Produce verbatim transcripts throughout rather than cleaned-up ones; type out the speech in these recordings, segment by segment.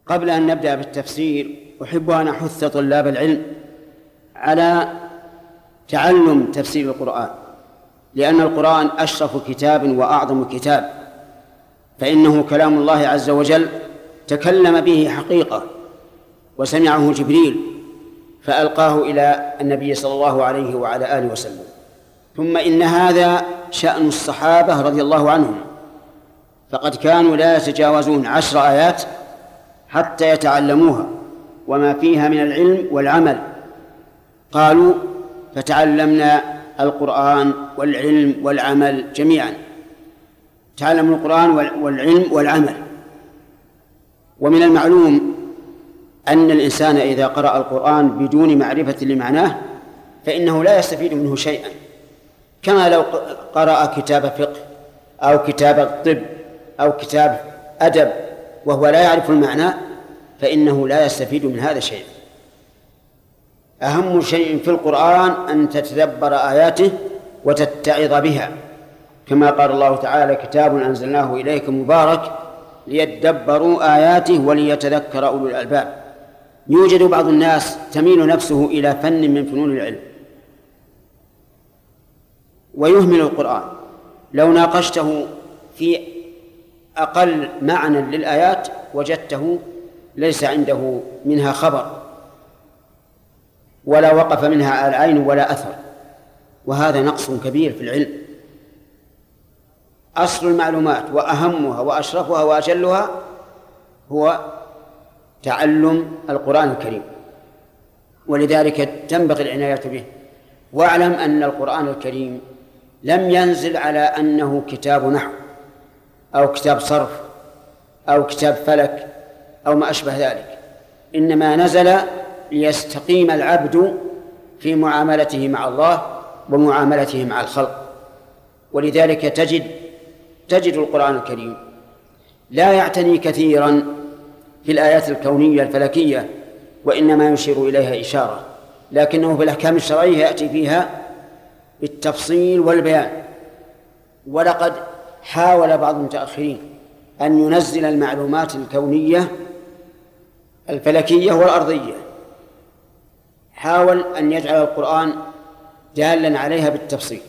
قبل أن نبدأ بالتفسير أحب أن أحث طلاب العلم على تعلم تفسير القرآن، لأن القرآن أشرف كتاب وأعظم كتاب، فإنه كلام الله عز وجل تكلم به حقيقة، وسمعه جبريل فألقاه إلى النبي صلى الله عليه وعلى آله وسلم. ثم إن هذا شأن الصحابة رضي الله عنهم، فقد كانوا لا يتجاوزون عشر آيات حتى يتعلموها وما فيها من العلم والعمل. قالوا فتعلمنا القرآن والعلم والعمل جميعا، تعلموا القرآن والعلم والعمل. ومن المعلوم أن الإنسان إذا قرأ القرآن بدون معرفة لمعناه فإنه لا يستفيد منه شيئا، كما لو قرأ كتاب فقه أو كتاب طب أو كتاب أدب وهو لا يعرف المعنى فإنه لا يستفيد من هذا شيئا. أهم شيء في القرآن أن تتدبر آياته وتتعظ بها، كما قال الله تعالى: كتاب أنزلناه إليك مبارك ليدبروا آياته وليتذكر أولو الألباب. يوجد بعض الناس تميل نفسه إلى فن من فنون العلم ويهمل القرآن، لو ناقشته في أقل معنى للآيات وجدته ليس عنده منها خبر ولا وقف منها العين ولا أثر، وهذا نقص كبير في العلم. أصل المعلومات وأهمها وأشرفها وأجلها هو تعلم القرآن الكريم، ولذلك تنبغي العناية به. واعلم أن القرآن الكريم لم ينزل على أنه كتاب نحو أو كتاب صرف أو كتاب فلك أو ما أشبه ذلك، إنما نزل ليستقيم العبد في معاملته مع الله ومعاملته مع الخلق. ولذلك تجد تجد القرآن الكريم لا يعتني كثيرا في الآيات الكونية الفلكية، وإنما يشير إليها إشارة، لكنه في الأحكام الشرعية يأتي فيها بالتفصيل والبيان. ولقد حاول بعض المتأخرين أن ينزل المعلومات الكونية الفلكية والأرضية، حاول أن يجعل القرآن دالا عليها بالتفصيل،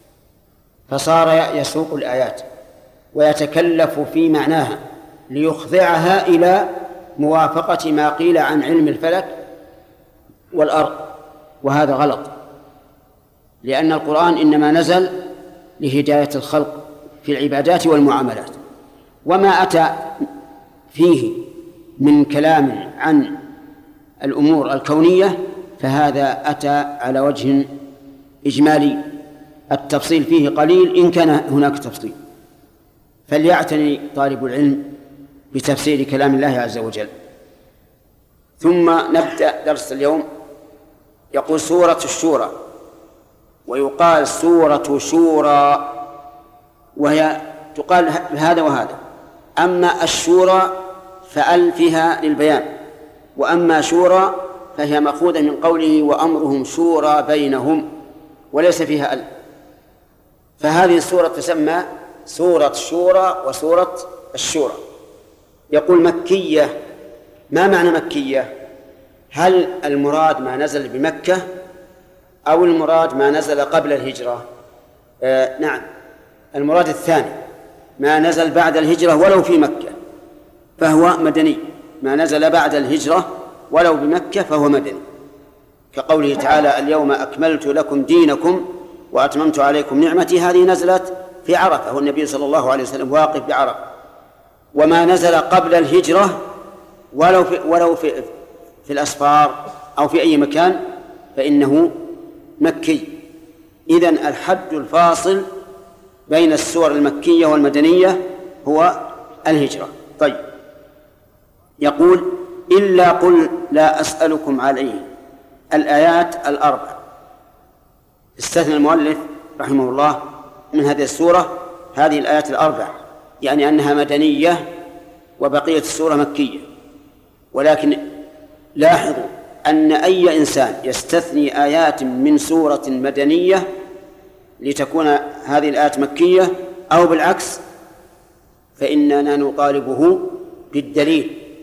فصار يسوق الآيات ويتكلف في معناها ليخضعها إلى موافقة ما قيل عن علم الفلك والأرض، وهذا غلط، لأن القرآن إنما نزل لهداية الخلق في العبادات والمعاملات، وما أتى فيه من كلام عن الأمور الكونية فهذا أتى على وجه إجمالي، التفصيل فيه قليل إن كان هناك تفصيل. فليعتني طالب العلم بتفسير كلام الله عز وجل. ثم نبدأ درس اليوم. يقول سورة الشورى، ويقال سورة شورى، وهي تقال هذا وهذا. أما الشورى فأل فيها للبيان، وأما شورى فهي مأخوذة من قوله وأمرهم شورى بينهم، وليس فيها أل. فهذه السورة تسمى سورة شورى وسورة الشورى. يقول مكية. ما معنى مكية؟ هل المراد ما نزل بمكة أو المراد ما نزل قبل الهجرة؟ آه نعم، المراد الثاني، ما نزل بعد الهجرة ولو في مكة فهو مدني، ما نزل بعد الهجرة ولو بمكة فهو مدني، كقوله تعالى اليوم أكملت لكم دينكم وأتممت عليكم نعمتي. هذه نزلت في عرفة والنبي صلى الله عليه وسلم واقف بعرفة. وما نزل قبل الهجرة ولو في, ولو في, في الأسفار أو في أي مكان فإنه مكي. إذن الحد الفاصل بين السور المكية والمدنية هو الهجرة. طيب، يقول إلا قل لا أسألكم عليه. الآيات الأربع استثنى المؤلف رحمه الله من هذه السورة هذه الآيات الأربع، يعني أنها مدنية وبقية السورة مكية. ولكن لاحظوا أن أي إنسان يستثني آيات من سورة مدنية لتكون هذه الآيات مكية أو بالعكس فإننا نطالبه بالدليل،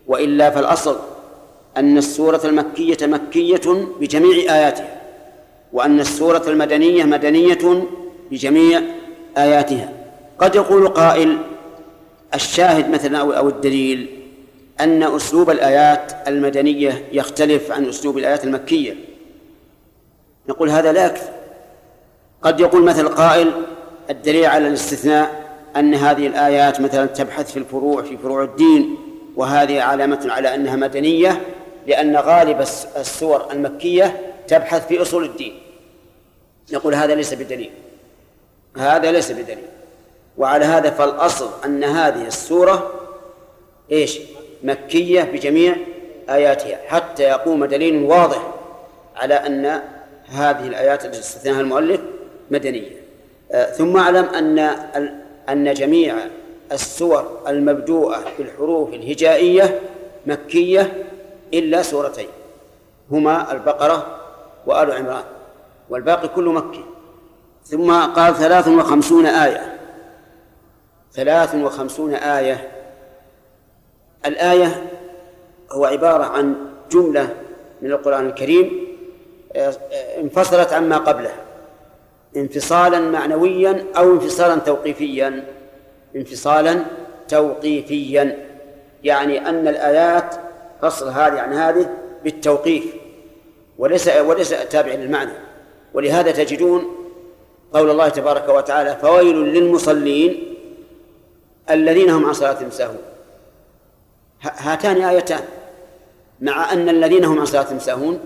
وإلا فالأصل أن السورة المكية مكية بجميع آياتها، وأن السورة المدنية مدنية بجميع آياتها. قد يقول قائل الشاهد مثلا أو الدليل أن أسلوب الآيات المدنية يختلف عن أسلوب الآيات المكية. نقول هذا لا يكفي. قد يقول مثل قائل الدليل على الاستثناء أن هذه الآيات مثلا تبحث في الفروع في فروع الدين، وهذه علامة على أنها مدنية لأن غالب السور المكية تبحث في أصول الدين. نقول هذا ليس بدليل، هذا ليس بدليل. وعلى هذا فالأصل أن هذه السورة إيش؟ مكية بجميع آياتها، حتى يقوم دليل واضح على أن هذه الآيات التي استثناها المؤلف مدنية. آه ثم أعلم أن أن جميع السور المبدوءة بالحروف الهجائية مكية إلا سورتين هما البقرة وآل عمران، والباقي كله مكي. ثم قال ثلاث وخمسون آية، ثلاث وخمسون آية. الآية هو عبارة عن جملة من القرآن الكريم انفصلت عما قبله انفصالا معنويا أو انفصالا توقيفيا. انفصالا توقيفيا يعني أن الآيات فصل هذه عن هذه بالتوقيف وليس وليس تابع للمعنى. ولهذا تجدون قول الله تبارك وتعالى فويل للمصلين الذين هم عن صلاتهم ساهون. هاتان آيتان مع أن الذين هم عن صلاتهم ساهون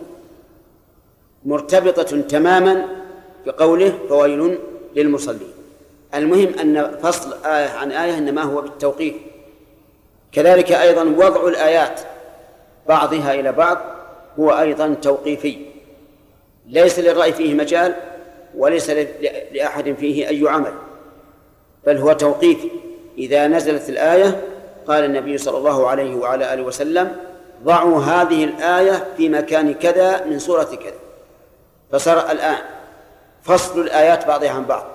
مرتبطة تماما بقوله فويل للمصلين. المهم أن فصل آية عن آية إنما هو بالتوقيف. كذلك أيضا وضع الآيات بعضها إلى بعض هو أيضا توقيفي، ليس للرأي فيه مجال وليس لأحد فيه أي عمل، بل هو توقيفي. إذا نزلت الآية قال النبي صلى الله عليه وعلى آله وسلم ضعوا هذه الآية في مكان كذا من سورة كذا، فصار الآن فصل الآيات بعضها عن بعض.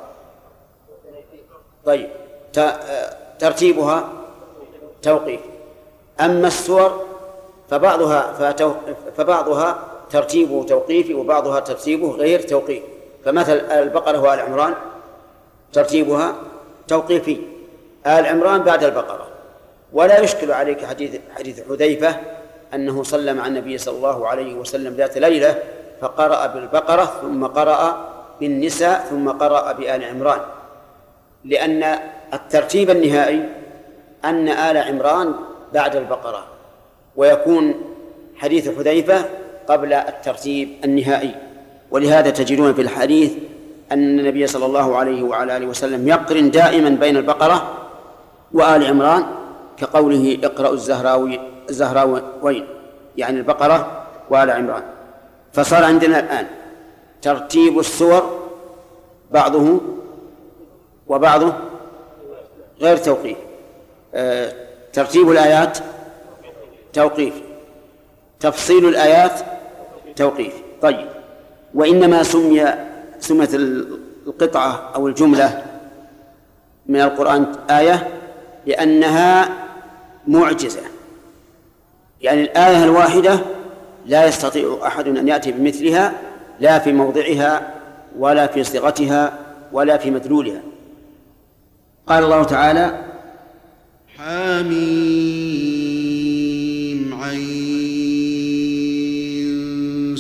طيب ترتيبها توقيف. أما السور فبعضها فبعضها ترتيبه توقيفي وبعضها ترتيبه غير توقيفي. فمثل البقرة وآل عمران ترتيبها توقيفي، آل عمران بعد البقرة. ولا يشكل عليك حديث حديث حذيفة أنه صلى مع النبي صلى الله عليه وسلم ذات ليلة فقرأ بالبقرة ثم قرأ بالنساء ثم قرأ بآل عمران، لأن الترتيب النهائي أن آل عمران بعد البقرة، ويكون حديث حذيفة قبل الترتيب النهائي. ولهذا تجدون في الحديث أن النبي صلى الله عليه وعلى آله وسلم يقرن دائما بين البقرة وآل عمران كقوله اقرأوا الزهراوي الزهراوين، يعني البقرة وآل عمران. فصار عندنا الآن ترتيب السور بعضه وبعضه غير توقيف. أه ترتيب الآيات توقيف، تفصيل الآيات توقيف. طيب، وإنما سمي سمت القطعة أو الجملة من القرآن آية لأنها معجزة، يعني الآية الواحدة لا يستطيع أحد أن يأتي بمثلها لا في موضعها ولا في صيغتها ولا في مدلولها. قال الله تعالى حميم عين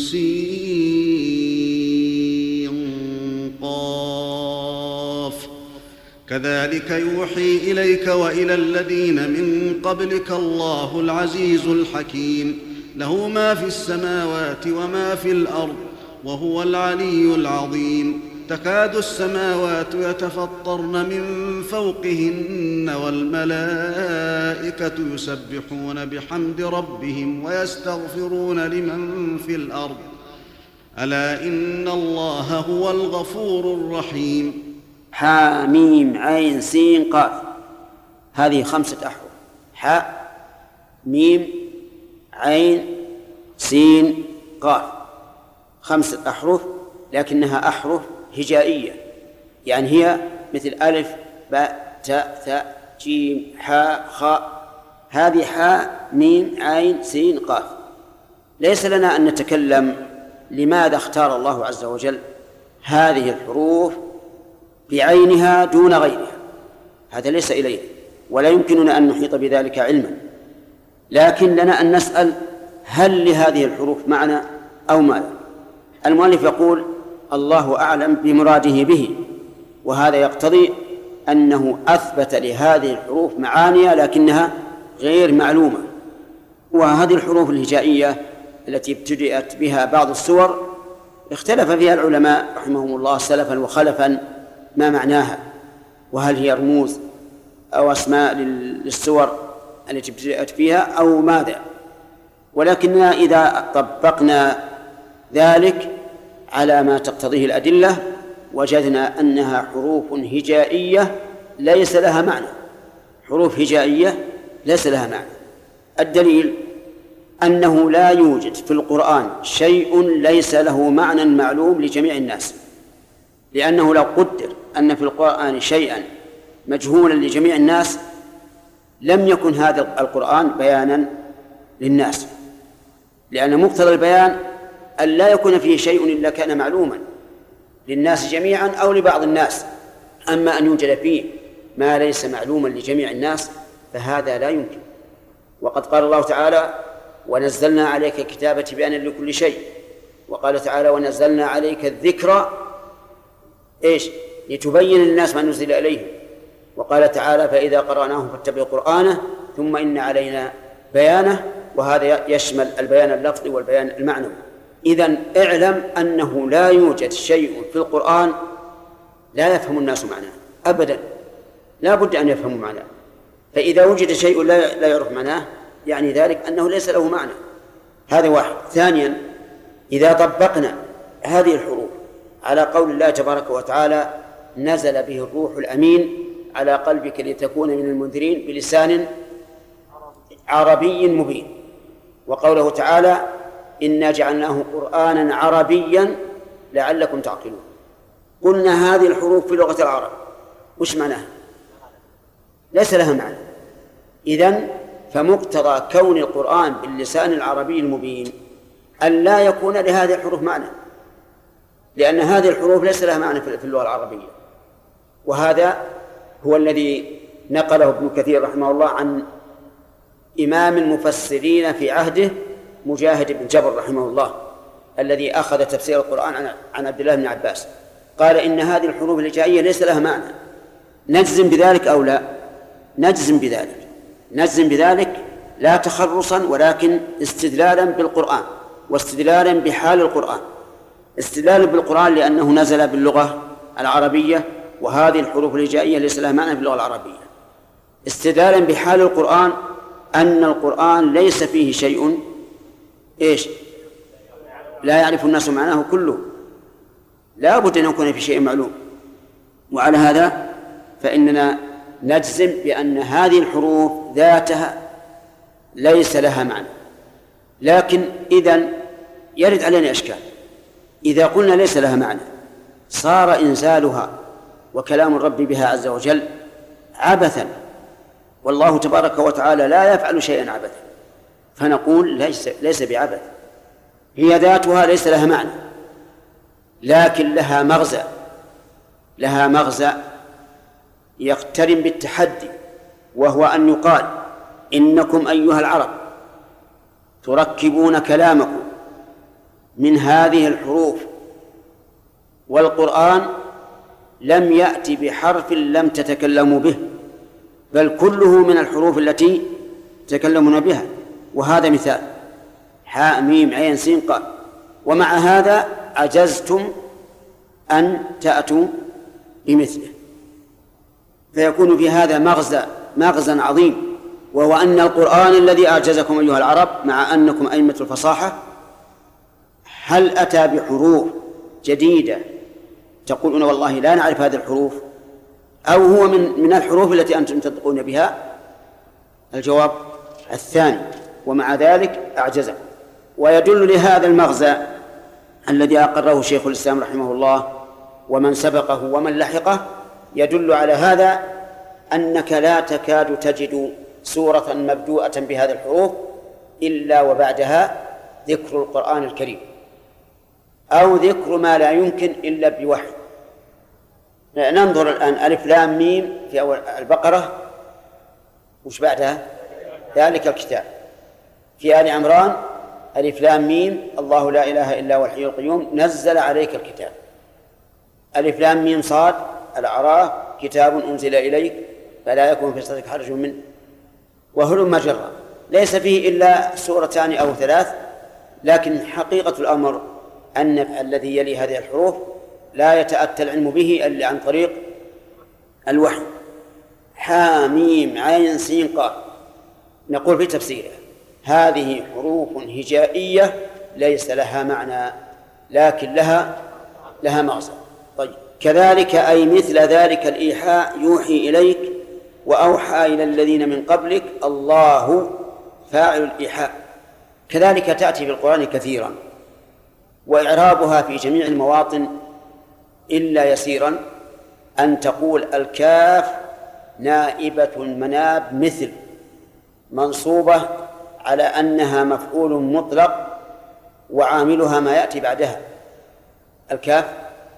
سين قاف كذلك يوحي إليك وإلى الذين من قبلك الله العزيز الحكيم له ما في السماوات وما في الأرض وهو العلي العظيم تكاد السماوات يتفطرن من فوقهن والملائكة يسبحون بحمد ربهم ويستغفرون لمن في الأرض ألا إن الله هو الغفور الرحيم. حاميم عين سين قاف، هذه خمسة أحرف: حاء ميم عين سين قاف، خمسة أحرف، لكنها أحرف هجائية، يعني هي مثل ألف باء تاء ثاء جيم حاء خاء، هذه حاء ميم عين سين قاف. ليس لنا أن نتكلم لماذا اختار الله عز وجل هذه الحروف بعينها دون غيرها، هذا ليس إليه، ولا يمكننا أن نحيط بذلك علما، لكن لنا أن نسأل هل لهذه الحروف معنى أو ماذا. المؤلف يقول الله أعلم بمراده به، وهذا يقتضي أنه أثبت لهذه الحروف معاني لكنها غير معلومة. وهذه الحروف الهجائية التي ابتدأت بها بعض السور اختلف فيها العلماء رحمهم الله سلفا وخلفا ما معناها، وهل هي رموز أو أسماء للسور التي ابتدأت فيها أو ماذا. ولكننا إذا طبقنا ذلك على ما تقتضيه الأدلة وجدنا أنها حروف هجائية ليس لها معنى، حروف هجائية ليس لها معنى. الدليل أنه لا يوجد في القرآن شيء ليس له معنى معلوم لجميع الناس، لأنه لو قدر أن في القرآن شيئا مجهولا لجميع الناس لم يكن هذا القرآن بيانا للناس، لأن مقتضى البيان أن لا يكون فيه شيء إلا كان معلوما للناس جميعا أو لبعض الناس. أما أن يوجد فيه ما ليس معلوما لجميع الناس فهذا لا يمكن. وقد قال الله تعالى ونزلنا عليك الكتاب تبيانا لكل شيء، وقال تعالى ونزلنا عليك الذكر إيش لتبين للناس ما نزل إليهم، وقال تعالى فإذا قرأناه فاتبع قرآنه ثم إن علينا بيانه، وهذا يشمل البيان اللفظي والبيان المعنوي. إذن اعلم أنه لا يوجد شيء في القرآن لا يفهم الناس معناه أبدا، لا بد أن يفهموا معناه. فإذا وجد شيء لا, لا يعرف معناه يعني ذلك أنه ليس له معنى. هذا واحد. ثانيا إذا طبقنا هذه الحروف على قول الله تبارك وتعالى نزل به الروح الأمين على قلبك لتكون من المنذرين بلسان عربي مبين، وقوله تعالى إنا جعلناه قرآنا عربيا لعلكم تعقلون، قلنا هذه الحروف في لغة العرب وش معناها؟ ليس لها معنى. إذن فمقتضى كون القرآن باللسان العربي المبين أن لا يكون لهذه الحروف معنى، لأن هذه الحروف ليس لها معنى في اللغة العربية. وهذا هو الذي نقله ابن كثير رحمه الله عن إمام المفسرين في عهده مجاهد بن جبر رحمه الله، الذي أخذ تفسير القرآن عن عبد الله بن عباس، قال إن هذه الحروف الهجائية ليس لها معنى. نجزم بذلك أو لا؟ نجزم بذلك، نجزم بذلك لا تخرصا ولكن استدلالا بالقرآن واستدلالا بحال القرآن. استدلالا بالقرآن لأنه نزل باللغة العربية وهذه الحروف الهجائية ليس لها معنى في اللغة العربية. استدلالا بحال القرآن أن القرآن ليس فيه شيء إيش لا يعرف الناس معناه كله، لا بد أن يكون في شيء معلوم. وعلى هذا فإننا نجزم بأن هذه الحروف ذاتها ليس لها معنى. لكن إذن يرد علينا إشكال، إذا قلنا ليس لها معنى صار إنزالها وكلام الرب بها عز وجل عبثا، والله تبارك وتعالى لا يفعل شيئا عبثا، فنقول ليس, ليس بعبث، هي ذاتها ليس لها معنى لكن لها مغزى، لها مغزى يقترن بالتحدي، وهو أن يقال إنكم أيها العرب تركبون كلامكم من هذه الحروف، والقرآن لم يأتي بحرف لم تتكلموا به، بل كله من الحروف التي تتكلمون بها. وهذا مثال حاء ميم عين سين قاف، ومع هذا عجزتم أن تأتوا بمثله، فيكون في هذا مغزى مغزى عظيم، وهو أن القرآن الذي أعجزكم أيها العرب مع أنكم أئمة الفصاحة هل أتى بحروف جديدة تقولون والله لا نعرف هذه الحروف، أو هو من من الحروف التي أنتم تنطقون بها؟ الجواب الثاني، ومع ذلك أعجزكم. ويدل لهذا المغزى الذي أقره شيخ الإسلام رحمه الله ومن سبقه ومن لحقه، يدل على هذا أنك لا تكاد تجد سورة مبدوءة بهذه الحروف إلا وبعدها ذكر القرآن الكريم أو ذكر ما لا يمكن إلا بوحي. ننظر الآن ألف لام ميم في أول البقرة، وش بعدها؟ ذلك الكتاب. في آل عمران ألف لام ميم الله لا إله إلا هو الحي القيوم نزل عليك الكتاب. ألف لام ميم صاد الأعراف كتاب أنزل إليك فلا يكون في صدرك حرج منه. وهلم جرا، ليس فيه إلا سورتان أو ثلاث، لكن حقيقة الأمر أن الذي يلي هذه الحروف لا يتأتى العلم به إلا عن طريق الوحي. حاميم عين سين قاف، نقول في تفسيرها هذه حروف هجائية ليس لها معنى لكن لها لها مغزى. طيب، كذلك أي مثل ذلك الإيحاء يوحي إليك وأوحى إلى الذين من قبلك الله فاعل الإيحاء. كذلك تأتي في القرآن كثيرا، وإعرابها في جميع المواطن إلا يسيرا أن تقول الكاف نائبة مناب مثل منصوبة على أنها مفعول مطلق وعاملها ما يأتي بعدها. الكاف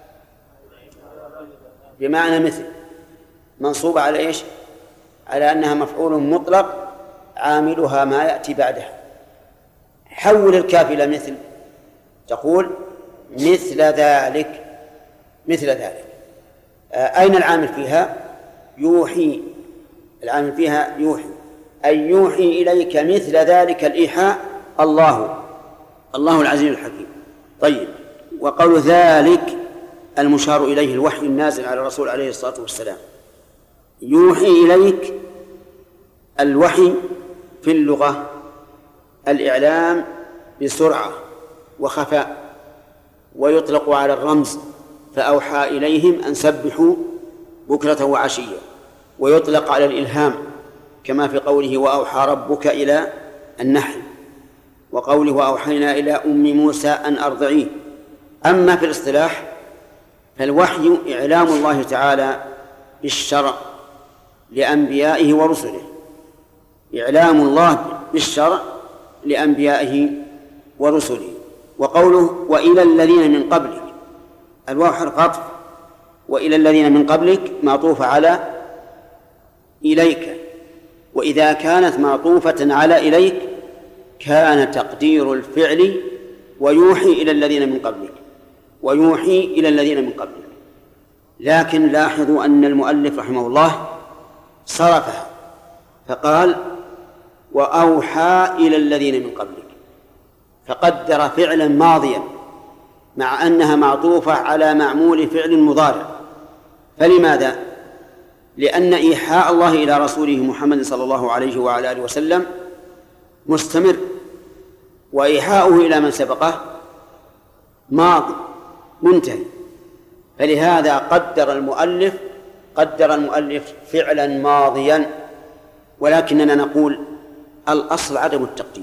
بمعنى مثل منصوبة على إيش؟ على أنها مفعول مطلق عاملها ما يأتي بعدها. حول الكاف إلى مثل، تقول مثل ذلك مثل ذلك. أين العامل فيها؟ يوحي. العامل فيها يوحي، أي يوحي إليك مثل ذلك الإيحاء الله الله العزيز الحكيم. طيب، وقول ذلك المشار إليه الوحي النازل على الرسول عليه الصلاة والسلام. يوحي إليك، الوحي في اللغة الإعلام بسرعة وخفاء، ويطلق على الرمز فأوحى إليهم أن سبحوا بكرة وعشية، ويطلق على الإلهام كما في قوله وأوحى ربك إلى النحل، وقوله وأوحينا إلى أم موسى أن أرضعيه. أما في الاصطلاح فالوحي إعلام الله تعالى بالشرع لأنبيائه ورسله، إعلام الله بالشرع لأنبيائه ورسله. وقوله وإلى الذين من قبلك، الواو حرف عطف، وإلى الذين من قبلك معطوفة على إليك، وإذا كانت معطوفة على إليك كان تقدير الفعل ويوحي إلى الذين من قبلك، ويوحي إلى الذين من قبلك. لكن لاحظوا أن المؤلف رحمه الله صرفها فقال وأوحى إلى الذين من قبلك، فقدر فعلا ماضيا مع أنها معطوفة على معمول فعل مضارع. فلماذا؟ لأن إيحاء الله إلى رسوله محمد صلى الله عليه وعلى آله وسلم مستمر، وإيحاؤه إلى من سبقه ماضي منتهي. فلهذا قدر المؤلف قدر المؤلف فعلا ماضيا. ولكننا نقول الأصل عدم التقدير،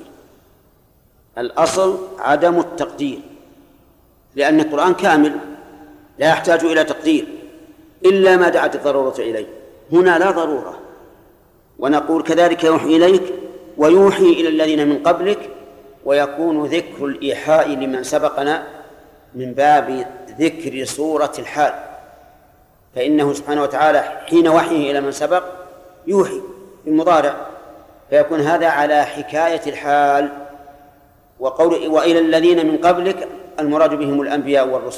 الأصل عدم التقدير، لأن القرآن كامل لا يحتاج إلى تقدير إلا ما دعت الضرورة إليه. هنا لا ضرورة. ونقول كذلك يوحي إليك ويوحي إلى الذين من قبلك، ويكون ذكر الإيحاء لمن سبقنا من باب ذكر صورة الحال، فإنه سبحانه وتعالى حين وحيه إلى من سبق يوحي بالمضارع، فيكون هذا على حكاية الحال. وقول وإلى الذين من قبلك المراد بهم الأنبياء والرسل.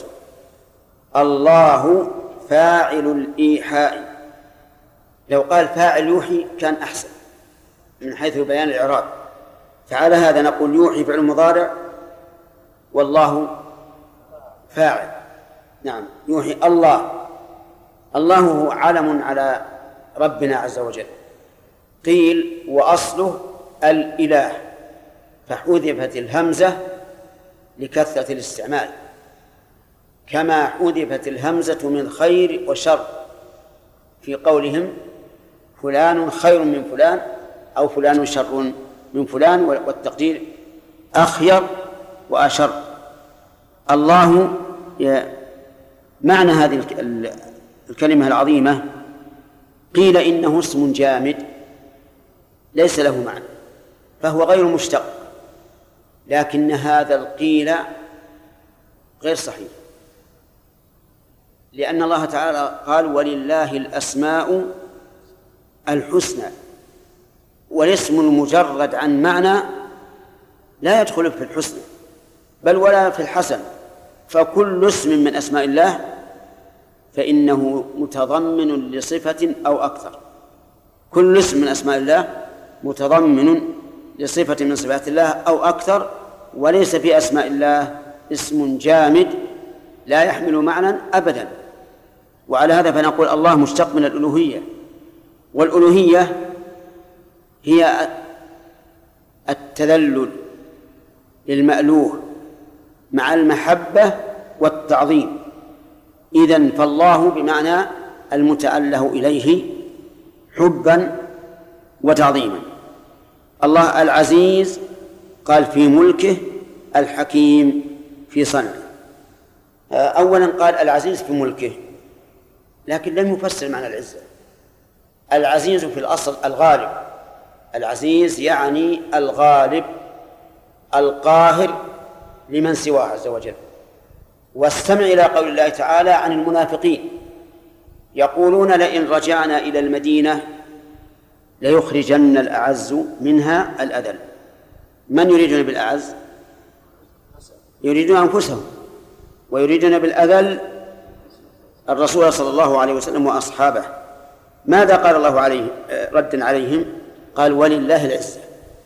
الله فاعل الإيحاء، لو قال فاعل يوحي كان أحسن من حيث بيان الإعراب. فعلى هذا نقول يوحي فعل مضارع والله فاعل. نعم، يوحي الله. الله هو علم على ربنا عز وجل. قيل وأصله الإله، فحذفت الهمزة لكثرة الاستعمال، كما حذفت الهمزة من خير وشر في قولهم فلان خير من فلان أو فلان شر من فلان، والتقدير أخير وأشر. الله معنى هذه الكلمة العظيمة قيل إنه اسم جامد ليس له معنى فهو غير مشتق، لكن هذا القيل غير صحيح، لأن الله تعالى قال ولله الأسماء الحسنى، والاسم المجرد عن معنى لا يدخل في الحسنى بل ولا في الحسن، فكل اسم من أسماء الله فإنه متضمن لصفة أو أكثر. كل اسم من أسماء الله متضمن لصفة من صفات الله أو أكثر، وليس في أسماء الله اسم جامد لا يحمل معنى أبدا. وعلى هذا فنقول الله مشتق من الألوهية، والألوهية هي التذلل للمألوه مع المحبة والتعظيم. إذن فالله بمعنى المتأله إليه حبا وتعظيما. الله العزيز قال في ملكه، الحكيم في صنعه. أولا قال العزيز في ملكه، لكن لم يفسر معنى العزة. العزيز في الأصل الغالب، العزيز يعني الغالب القاهر لمن سواه عز وجل. واستمع إلى قول الله تعالى عن المنافقين يقولون لئن رجعنا إلى المدينة ليخرجن الأعز منها الأذل. من يريدون بالأعز؟ يريدون أنفسهم، ويريدون بالأذل الرسول صلى الله عليه وسلم وأصحابه. ماذا قال الله عليه ردا عليهم؟ قال ولله العزة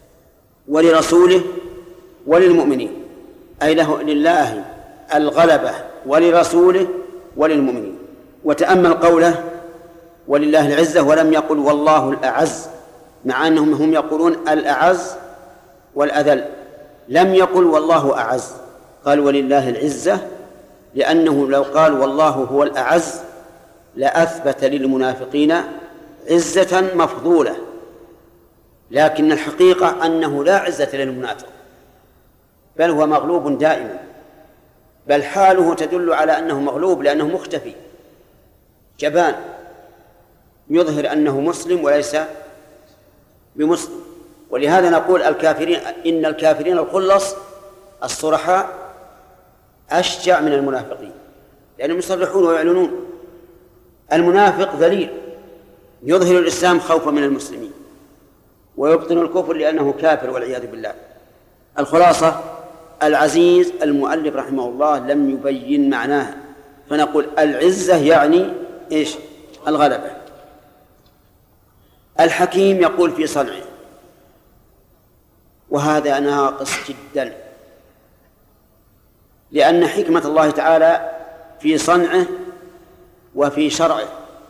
ولرسوله وللمؤمنين، أي له لله الغلبة ولرسوله وللمؤمنين. وتأمل قوله ولله العزة ولم يقل والله الأعز، مع أنهم هم يقولون الأعز والأذل، لم يقل والله أعز، قال ولله العزة، لأنه لو قال والله هو الأعز لأثبت للمنافقين عزة مفضولة، لكن الحقيقة أنه لا عزة للمنافق، بل هو مغلوب دائما، بل حاله تدل على أنه مغلوب، لأنه مختفي جبان يظهر أنه مسلم وليس بمسلم. ولهذا نقول الكافرين إن الكافرين الخلص الصرحاء أشجع من المنافقين، لأنهم يصرحون ويعلنون. المنافق ذليل يظهر الإسلام خوفا من المسلمين، ويبطن الكفر لأنه كافر والعياذ بالله. الخلاصة العزيز المؤلف رحمه الله لم يبين معناه، فنقول العزة يعني إيش؟ الغلبة. الحكيم يقول في صنعه، وهذا ناقص جدا، لأن حكمة الله تعالى في صنعه وفي شرعه،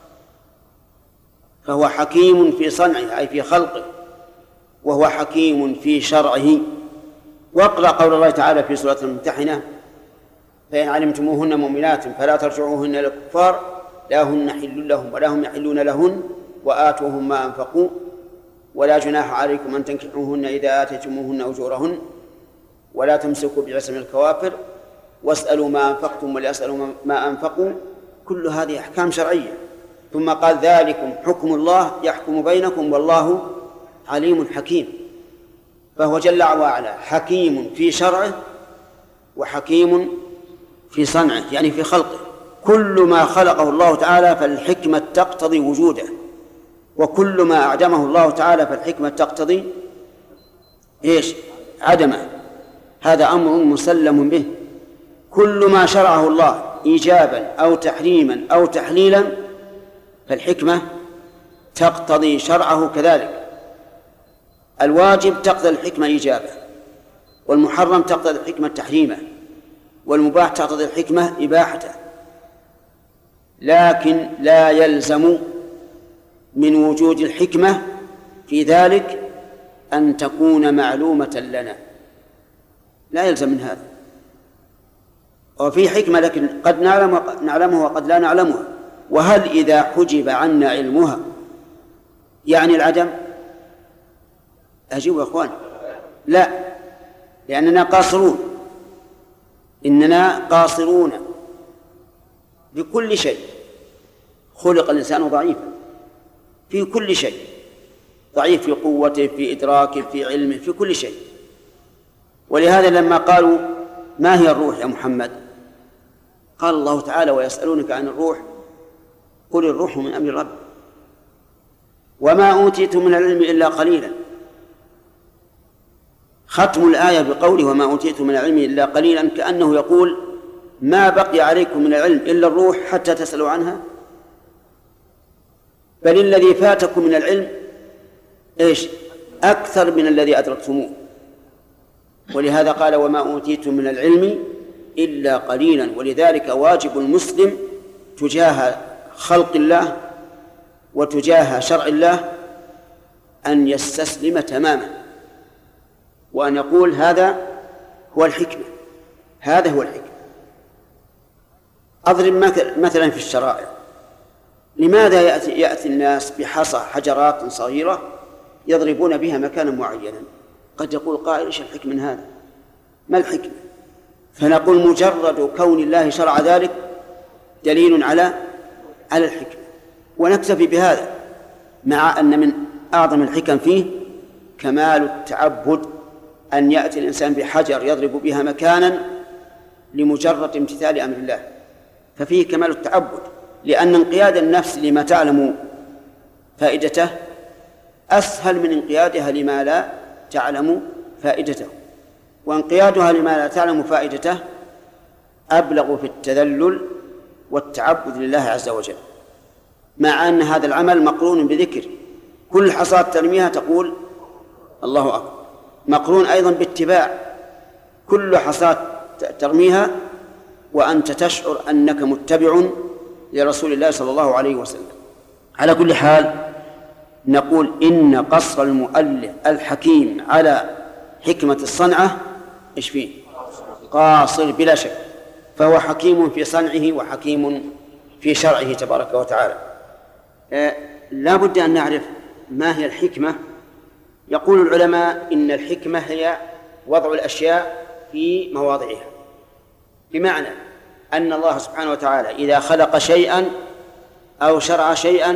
فهو حكيم في صنعه أي في خلقه، وهو حكيم في شرعه. واقرأ قول الله تعالى في سورة الممتحنة فإن علمتموهن مؤمنات فلا ترجعوهن إلى الكفار لا هن حل لهم ولا هم يحلون لهن وآتوهم ما أنفقوا ولا جناح عليكم أن تنكحوهن إذا آتيتموهن أجورهن ولا تمسكوا بعصم الكوافر واسألوا ما أنفقتم وليسألوا ما أنفقوا. كل هذه أحكام شرعية. ثم قال ذلكم حكم الله يحكم بينكم والله عليم حكيم. فهو جل وعلا حكيم في شرعه وحكيم في صنعه، يعني في خلقه. كل ما خلقه الله تعالى فالحكمة تقتضي وجوده، وكل ما أعدمه الله تعالى فالحكمة تقتضي إيش؟ عدمه. هذا أمر مسلم به. كل ما شرعه الله إيجابا أو تحريما أو تحليلا فالحكمة تقتضي شرعه كذلك. الواجب تقتضي الحكمة إيجابه، والمحرم تقتضي الحكمة تحريمه، والمباح تقتضي الحكمة إباحته. لكن لا يلزم من وجود الحكمة في ذلك أن تكون معلومة لنا، لا يلزم من هذا. وفي حكمة لكن قد نعلم نعلمها وقد لا نعلمها. وهل إذا حجب عنا علمها يعني العدم؟ أجيب يا أخوان، لا، لأننا قاصرون، إننا قاصرون بكل شيء. خلق الإنسان ضعيفا في كل شيء، ضعيف في قوته، في إدراكه، في علمه، في كل شيء. ولهذا لما قالوا ما هي الروح يا محمد؟ قال الله تعالى ويسألونك عن الروح قل الروح من أمر رب وما أوتيتم من العلم إلا قليلا. ختم الآية بقوله وما أوتيتم من العلم إلا قليلا كأنه يقول ما بقي عليكم من العلم إلا الروح حتى تسألوا عنها، بل الذي فاتكم من العلم إيش؟ أكثر من الذي أدركتموه. ولهذا قال وما أوتيتم من العلم إلا قليلا. ولذلك واجب المسلم تجاه خلق الله وتجاه شرع الله أن يستسلم تماما، وأن يقول هذا هو الحكمة، هذا هو الحكمة. أضرب مثلا في الشرائع، لماذا يأتي, يأتي الناس بحصى حجرات صغيرة يضربون بها مكانا معينا؟ قد يقول قائل إيش الحكمة من هذا؟ ما الحكمة؟ فنقول مجرد كون الله شرع ذلك دليل على على الحكمة، ونكتفي بهذا، مع أن من أعظم الحكم فيه كمال التعبد، أن يأتي الإنسان بحجر يضرب بها مكانا لمجرد امتثال أمر الله، ففيه كمال التعبد، لأن انقياد النفس لما تعلم فائدته أسهل من انقيادها لما لا تعلم فائدته، وانقيادها لما لا تعلم فائدته أبلغ في التذلل والتعبد لله عز وجل، مع أن هذا العمل مقرون بذكر، كل حصاة ترميها تقول الله أكبر، مقرون أيضا باتباع، كل حصاة ترميها وأنت تشعر أنك متبع لرسول الله صلى الله عليه وسلم. على كل حال نقول إن قصر المؤلف الحكيم على حكمة الصنعة إيش فيه؟ قاصر بلا شك، فهو حكيم في صنعه وحكيم في شرعه تبارك وتعالى. آه لا بد أن نعرف ما هي الحكمة. يقول العلماء إن الحكمة هي وضع الأشياء في مواضعها، بمعنى أن الله سبحانه وتعالى إذا خلق شيئا أو شرع شيئا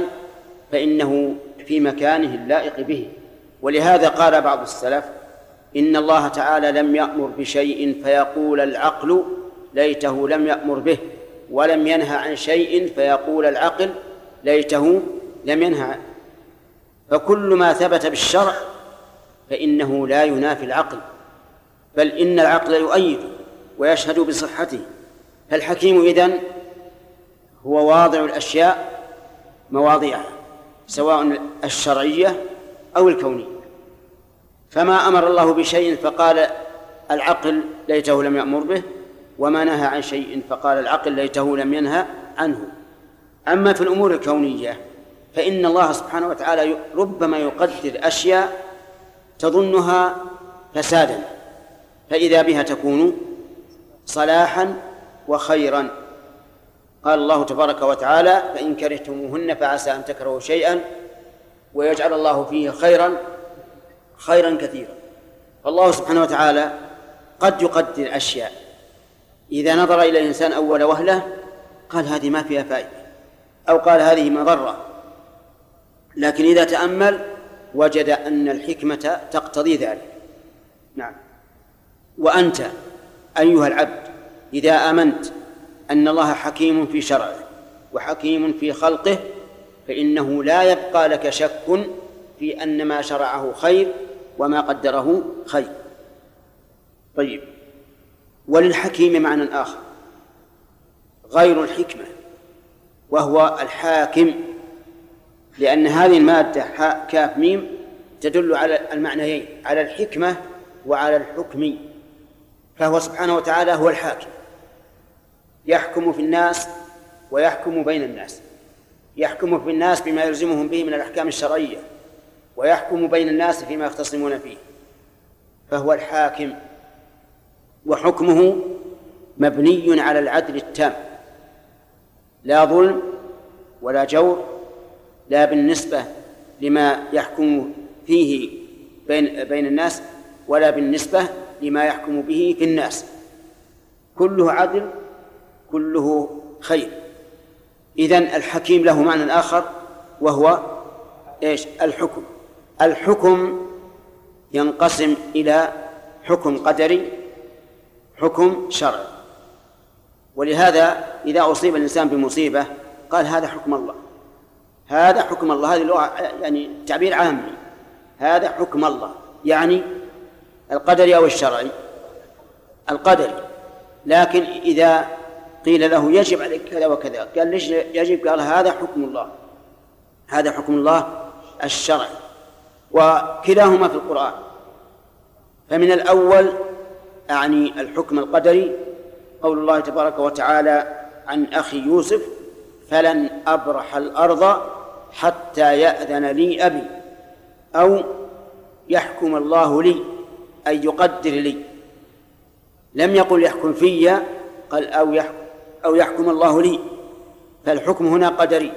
فإنه في مكانه اللائق به. ولهذا قال بعض السلف إن الله تعالى لم يأمر بشيء فيقول العقل ليته لم يأمر به، ولم ينهى عن شيء فيقول العقل ليته لم ينهى عنه. فكل ما ثبت بالشرع فإنه لا ينافي العقل، بل إن العقل يؤيد ويشهد بصحته. فالحكيم إذن هو واضع الأشياء مواضعها، سواء الشرعية أو الكونية. فما أمر الله بشيء فقال العقل ليته لم يأمر به، وما نهى عن شيء فقال العقل ليته لم ينهى عنه. أما في الأمور الكونية فإن الله سبحانه وتعالى ربما يقدر أشياء تظنها فسادا فإذا بها تكون صلاحا وخيرا. قال الله تبارك وتعالى فإن كرهتموهن فعسى أن تكرهوا شيئا ويجعل الله فيه خيرا خيرا كثيرا. فالله سبحانه وتعالى قد يقدر أشياء إذا نظر إلى الإنسان أول وهلة قال هذه ما فيها فائدة، أو قال هذه مضرة، لكن إذا تأمل وجد أن الحكمة تقتضي ذلك. نعم. وأنت أيها العبد إذا آمنت أن الله حكيم في شرعه وحكيم في خلقه فإنه لا يبقى لك شك في أن ما شرعه خير وما قدره خير. طيب، وللحكيم معنى آخر غير الحكمة وهو الحاكم، لأن هذه المادة حاء كاف ميم تدل على المعنيين، على الحكمة وعلى الحكم. فهو سبحانه وتعالى هو الحاكم، يحكم في الناس ويحكم بين الناس، يحكم في الناس بما يلزمهم به من الأحكام الشرعية، ويحكم بين الناس فيما يختصمون فيه، فهو الحاكم. وحكمه مبني على العدل التام، لا ظلم ولا جور، لا بالنسبة لما يحكم فيه بين, بين الناس ولا بالنسبة لما يحكم به في الناس، كله عدل كله خير. إذن الحكيم له معنى آخر وهو إيش؟ الحكم. الحكم ينقسم إلى حكم قدري، حكم شرعي. ولهذا إذا أصيب الإنسان بمصيبة قال هذا حكم الله، هذا حكم الله، هذه اللغة يعني تعبير عامي، هذا حكم الله، يعني القدري أو الشرعي؟ القدري. لكن إذا قيل له يجب عليك كذا وكذا قال ليش يجب؟ قال هذا حكم الله، هذا حكم الله الشرعي، وكلاهما في القرآن. فمن الأول أعني الحكم القدري قول الله تبارك وتعالى عن أخي يوسف: فلن أبرح الأرض حتى يأذن لي أبي أو يحكم الله لي، أي يقدر لي. لم يقل يحكم في، قال أو يحكم, أو يحكم الله لي، فالحكم هنا قدري.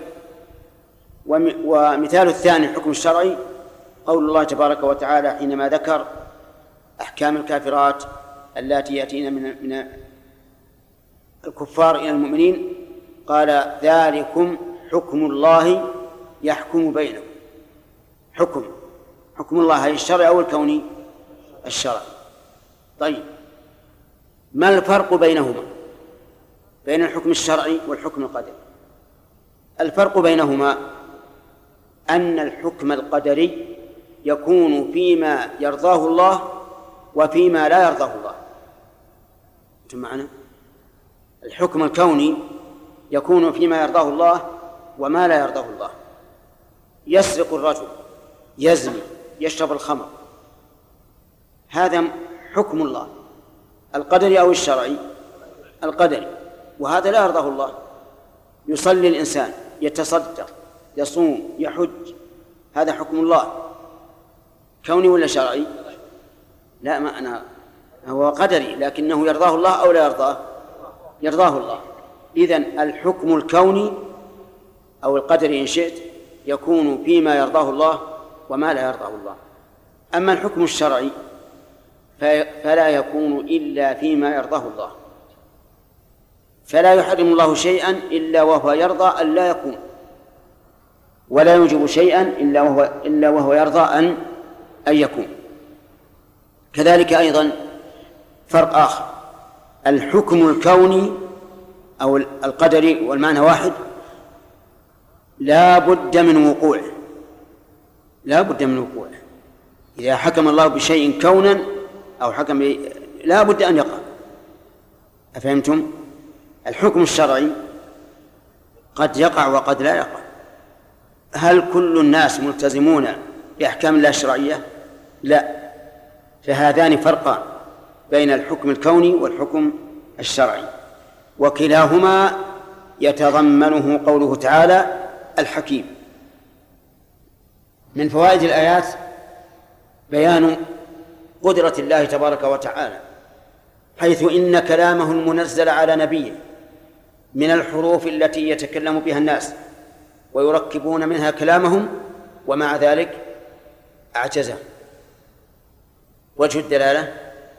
ومثال الثاني الحكم الشرعي قول الله تبارك وتعالى حينما ذكر أحكام الكافرات اللاتي يأتين من من الكفار إلى المؤمنين قال: ذلكم حكم الله يحكم بينكم. حكم حكم الله هي الشرعي أو الكوني؟ الشرعي. طيب، ما الفرق بينهما، بين الحكم الشرعي والحكم القدري؟ الفرق بينهما أن الحكم القدري يكون فيما يرضاه الله وفيما لا يرضاه الله. أنتم معنا؟ الحكم الكوني يكون فيما يرضاه الله وما لا يرضاه الله. يسرق الرجل، يزني، يشرب الخمر، هذا حكم الله القدري أو الشرعي؟ القدري، وهذا لا يرضاه الله. يصلي الإنسان، يتصدق، يصوم، يحج، هذا حكم الله، كوني ولا شرعي؟ لا، ما أنا هو قدري، لكنه يرضاه الله أو لا يرضاه؟ يرضاه الله. إذن الحكم الكوني أو القدري إن شئت يكون فيما يرضاه الله وما لا يرضاه الله. أما الحكم الشرعي فلا يكون إلا فيما يرضاه الله، فلا يحرم الله شيئا إلا وهو يرضى أن لا يكون، ولا يوجب شيئا إلا وهو, إلا وهو يرضى أن أن يكون. كذلك أيضا فرق آخر، الحكم الكوني أو القدري والمعنى واحد، لا بد من وقوعه، لا بد من وقوعه. إذا حكم الله بشيء كونا أو حكم لا بد أن يقع. أفهمتم؟ الحكم الشرعي قد يقع وقد لا يقع. هل كل الناس ملتزمون بأحكام الله الشرعية؟ لا. فهذان فرقان بين الحكم الكوني والحكم الشرعي، وكلاهما يتضمنه قوله تعالى الحكيم. من فوائد الآيات بيان قدرة الله تبارك وتعالى، حيث إن كلامه المنزل على نبيه من الحروف التي يتكلم بها الناس ويركبون منها كلامهم، ومع ذلك أعجزه. وجه الدلالة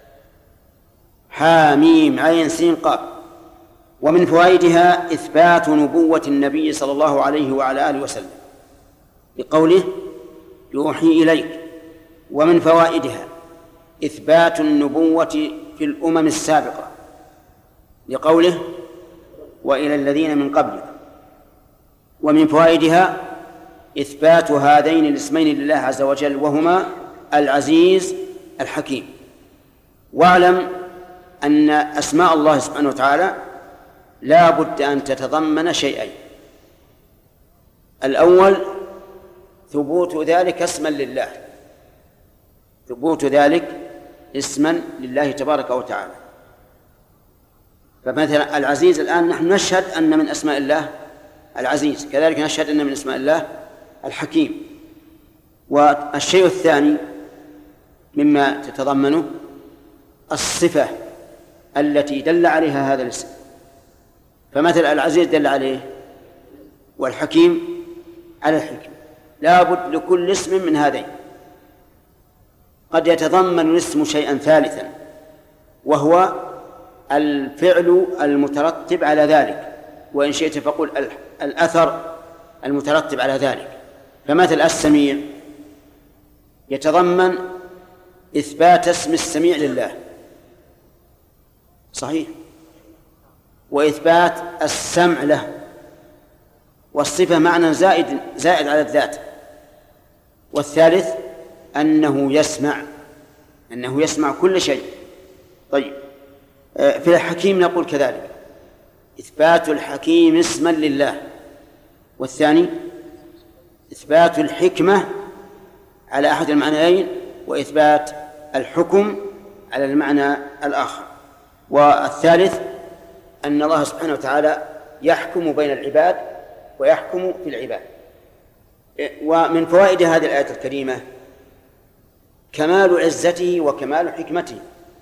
حاميم عين سين قاف. ومن فوائدها إثبات نبوة النبي صلى الله عليه وعلى آله وسلم بقوله يوحي إليك. ومن فوائدها إثبات النبوة في الأمم السابقة لقوله وإلى الذين من قبلك. ومن فوائدها إثبات هذين الاسمين لله عز وجل، وهما العزيز الحكيم. واعلم أن أسماء الله سبحانه وتعالى لا بد أن تتضمن شيئين: الأول ثبوت ذلك اسما لله، ثبوت ذلك اسما لله تبارك وتعالى. فمثلا العزيز الآن نحن نشهد أن من أسماء الله العزيز، كذلك نشهد أن من أسماء الله الحكيم. والشيء الثاني مما تتضمنه الصفة التي دل عليها هذا الاسم. فمثل العزيز دل عليه، والحكيم على الحكم. لا بد لكل اسم من هذين. قد يتضمن الاسم شيئا ثالثا، وهو الفعل المترتب على ذلك، وإن شئت فقل الأثر المترتب على ذلك. فمثل السميع يتضمن إثبات اسم السميع لله، صحيح، وإثبات السمع له، والصفة معنى زائد زائد على الذات. والثالث أنه يسمع، أنه يسمع كل شيء. طيب، في الحكيم نقول كذلك إثبات الحكيم اسما لله، والثاني إثبات الحكمة على أحد المعنيين، وإثبات الحكم على المعنى الآخر. والثالث أن الله سبحانه وتعالى يحكم بين العباد ويحكم في العباد. ومن فوائد هذه الآية الكريمة كمال عزته وكمال حكمته،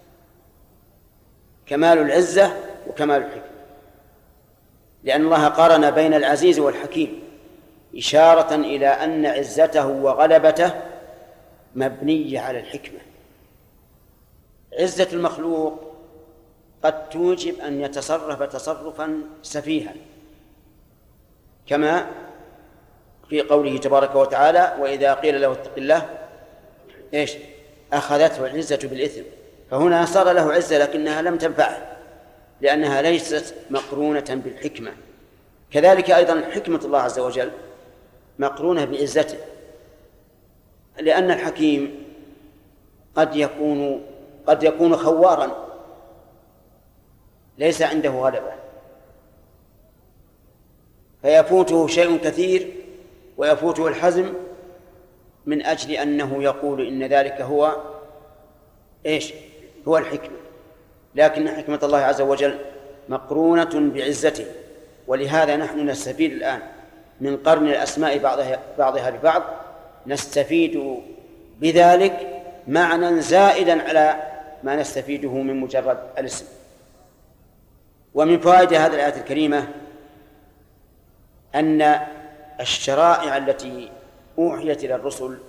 كمال العزة وكمال الحكمة، لأن الله قارن بين العزيز والحكيم إشارة إلى أن عزته وغلبته مبنية على الحكمة. عزة المخلوق قد توجب أن يتصرف تصرفا سفيها، كما في قوله تبارك وتعالى: وإذا قيل له اتق الله إيش أخذته العزة بالإثم. فهنا صار له عزة لكنها لم تنفعه لأنها ليست مقرونة بالحكمة. كذلك أيضا حكمة الله عز وجل مقرونة بعزته، لأن الحكيم قد يكون قد يكون خوارا ليس عنده غلبة، فيفوته شيء كثير ويفوته الحزم من أجل أنه يقول إن ذلك هو إيش هو الحكمة. لكن حكمة الله عز وجل مقرونة بعزته، ولهذا نحن نستفيد الآن من قرن الأسماء بعضها, بعضها ببعض، نستفيد بذلك معنى زائدا على ما نستفيده من مجرد الاسم. ومن فوائد هذه الآية الكريمة أن الشرائع التي أوحيت إلى الرسل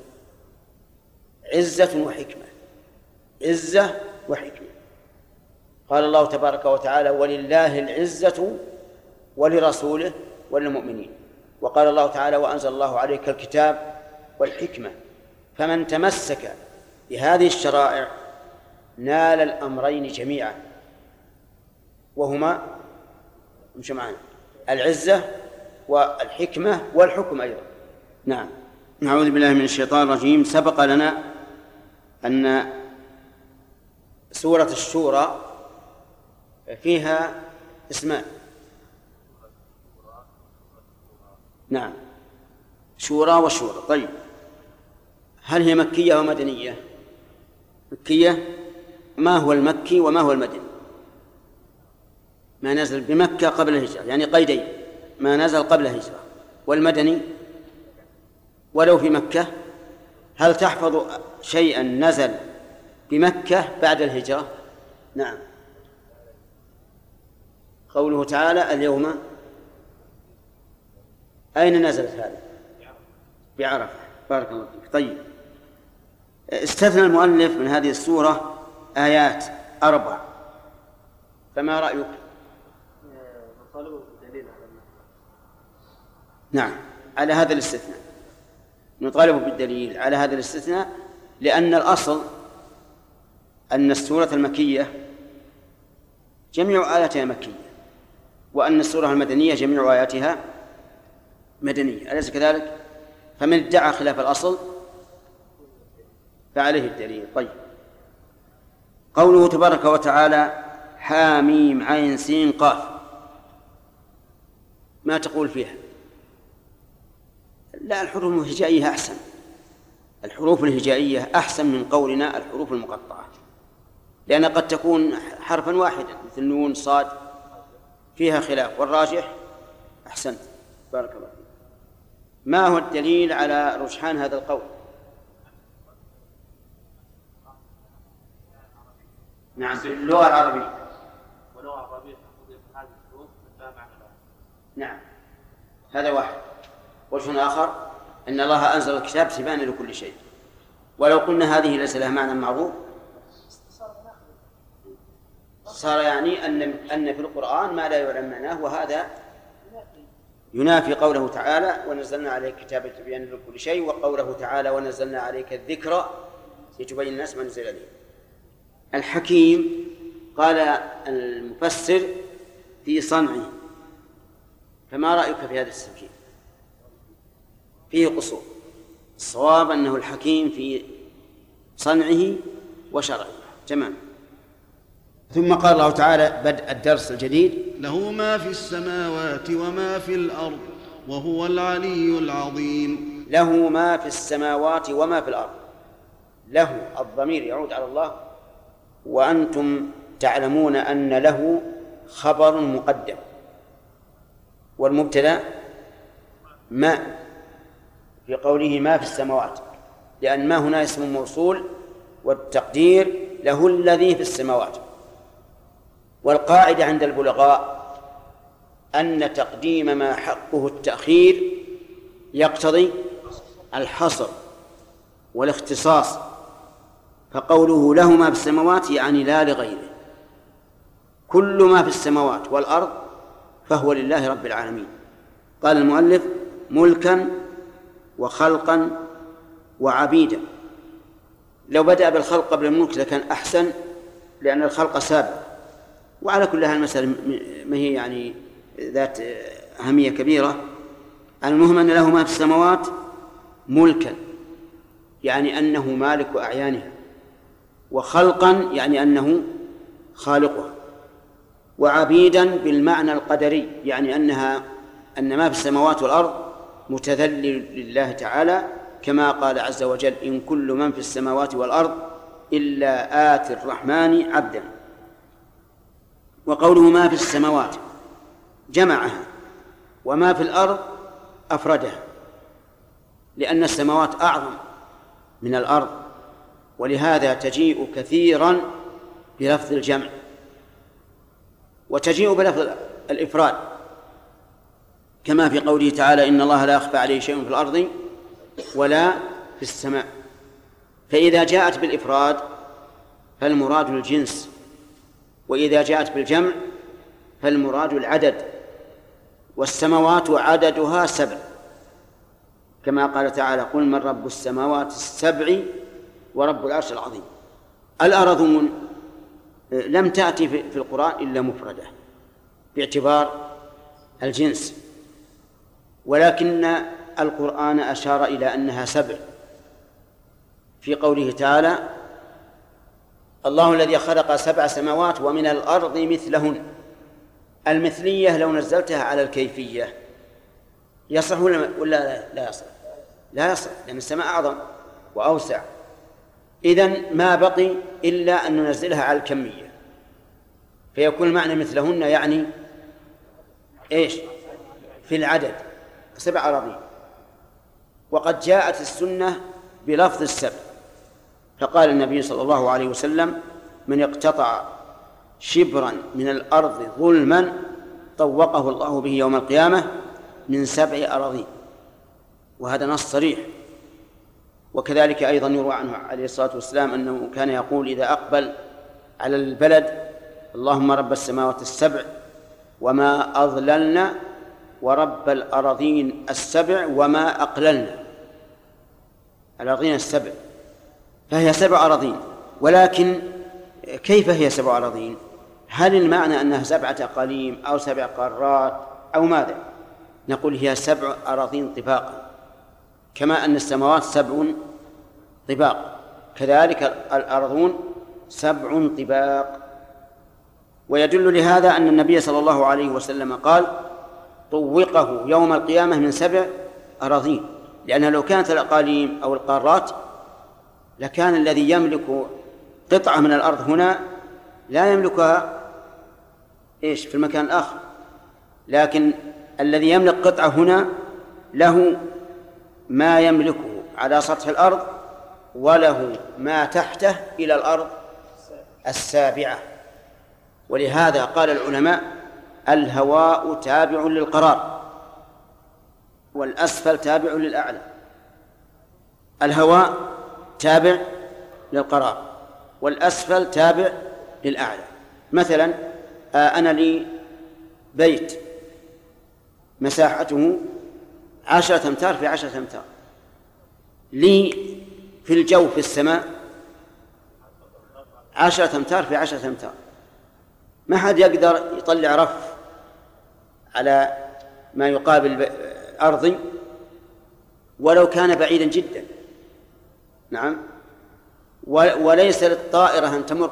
عزة وحكمة، عزة وحكمة. قال الله تبارك وتعالى: ولله العزة ولرسوله وللمؤمنين. وقال الله تعالى: وأنزل الله عليك الكتاب والحكمة. فمن تمسك بهذه الشرائع نال الأمرين جميعا، وهما مش معنا العزة والحكمة والحكم أيضا. نعم. نعوذ بالله من الشيطان الرجيم. سبق لنا أن سورة الشورى فيها اسمان. نعم، شورى وشورى. طيب، هل هي مكية ومدنية؟ مكية. ما هو المكي وما هو المدني؟ ما نزل بمكة قبل الهجرة، يعني قيدين، ما نزل قبل الهجرة. والمدني ولو في مكة. هل تحفظ شيئا نزل بمكة بعد الهجرة؟ نعم. قوله تعالى: اليوم. أين نزلت هذه؟ بعرفة. بارك الله فيك. طيب، استثنى المؤلف من هذه السورة آيات أربع، فما رأيك؟ نعم، على هذا الاستثناء نطالب بالدليل على هذا الاستثناء، لأن الأصل أن السورة المكية جميع آياتها مكية، وأن السورة المدنية جميع آياتها مدنية، أليس كذلك؟ فمن ادعى خلاف الأصل فعليه الدليل. طيب، قوله تبارك وتعالى: حاميم عين سين قاف، ما تقول فيها؟ لا، الحروف الهجائية أحسن، الحروف الهجائية أحسن من قولنا الحروف المقطعة، لأن قد تكون حرفا واحدا مثل نون صاد، فيها خلاف، والراجح أحسنت. بارك الله فيك. ما هو الدليل على رجحان هذا القول؟ نعم، اللغة العربية. ولغة عربية تأخذ هذه الحروف لا معنى لها. نعم، هذا واحد. وجه آخر أن الله أنزل الكتاب تبيانا لكل شيء، ولو قلنا هذه ليس لها معنى معروف صار يعني أن أن في القرآن ما لا يعلم معناه، وهذا ينافي قوله تعالى ونزلنا عليك كتابا تبيانا لكل شيء، وقوله تعالى ونزلنا عليك الذكر لتبين الناس ما نزل إليهم. الحكيم قال المفسر في صنعه، فما رأيك في هذا التفسير؟ فيه قصور. الصواب أنه الحكيم في صنعه وشرعه. تمام. ثم قال الله تعالى بدء الدرس الجديد: له ما في السماوات وما في الأرض وهو العلي العظيم. له ما في السماوات وما في الأرض. له الضمير يعود على الله، وأنتم تعلمون أن له خبر مقدم، والمبتدأ ما في قوله ما في السماوات، لأن ما هنا اسم موصول، والتقدير له الذي في السماوات. والقاعدة عند البلغاء أن تقديم ما حقه التأخير يقتضي الحصر والاختصاص، فقوله له ما في السماوات يعني لا لغيره. كل ما في السماوات والأرض فهو لله رب العالمين. قال المؤلف: ملكا وخلقا وعبيدا. لو بدأ بالخلق قبل الملك لكان أحسن، لأن الخلق سابق. وعلى كل هذه المسألة ما هي يعني ذات أهمية كبيرة. المهم أن له ما في السماوات ملكا يعني أنه مالك أعيانها، وخلقا يعني أنه خالقها، وعبيدا بالمعنى القدري يعني أنها أن ما في السماوات والأرض متذلل لله تعالى، كما قال عز وجل: إن كل من في السماوات والأرض إلا آتي الرحمن عبدا. وقوله ما في السماوات جمعها، وما في الأرض أفردها، لأن السماوات أعظم من الأرض، ولهذا تجيء كثيرا بلفظ الجمع، وتجيء بلفظ الإفراد، كما في قوله تعالى: إن الله لا يخفى عليه شيء في الأرض ولا في السماء. فإذا جاءت بالإفراد فالمراد الجنس، وإذا جاءت بالجمع فالمراد العدد. والسماوات عددها سبع، كما قال تعالى: قل من رب السماوات السبع ورب العرش العظيم. الأرضون لم تأتي في القرآن إلا مفردة باعتبار الجنس، ولكن القرآن أشار إلى أنها سبع في قوله تعالى: الله الذي خلق سبع سماوات ومن الأرض مثلهن. المثلية لو نزلتها على الكيفية يصح ولا لا يصح؟ لا يصح، لأن السماء أعظم وأوسع. إذن ما بقي إلا أن ننزلها على الكمية، فيكون معنى مثلهن يعني إيش؟ في العدد سبع أراضين. وقد جاءت السنة بلفظ السبع، فقال النبي صلى الله عليه وسلم: من اقتطع شبرا من الأرض ظلما طوقه الله به يوم القيامة من سبع أراضين. وهذا نص صريح. وكذلك أيضا يروى عنه عليه الصلاة والسلام أنه كان يقول إذا أقبل على البلد: اللهم رب السماوات السبع وما أضللنا ورب الأراضين السبع وما أقللنا. الأراضين السبع، فهي سبع أراضين. ولكن كيف هي سبع أراضين؟ هل المعنى أنها سبعة أقاليم أو سبع قارات أو ماذا؟ نقول هي سبع أراضين طباقا، كما أن السماوات سبع طباق، كذلك الأرضون سبع طباق. ويدل لهذا أن النبي صلى الله عليه وسلم قال: طوقه يوم القيامة من سبع أراضين، لأنها لو كانت الأقاليم أو القارات لكان الذي يملك قطعة من الأرض هنا لا يملكها إيش في المكان الآخر، لكن الذي يملك قطعة هنا له ما يملكه على سطح الأرض وله ما تحته إلى الأرض السابعة. ولهذا قال العلماء: الهواء تابع للقرار والأسفل تابع للأعلى. الهواء تابع للقرار والأسفل تابع للأعلى. مثلا أنا لي بيت مساحته عشرة أمتار في عشرة أمتار. لي في الجو في السماء عشرة أمتار في عشرة أمتار. ما حد يقدر يطلع رف على ما يقابل أرضي ولو كان بعيدا جدا. نعم. وليس للطائرة أن تمر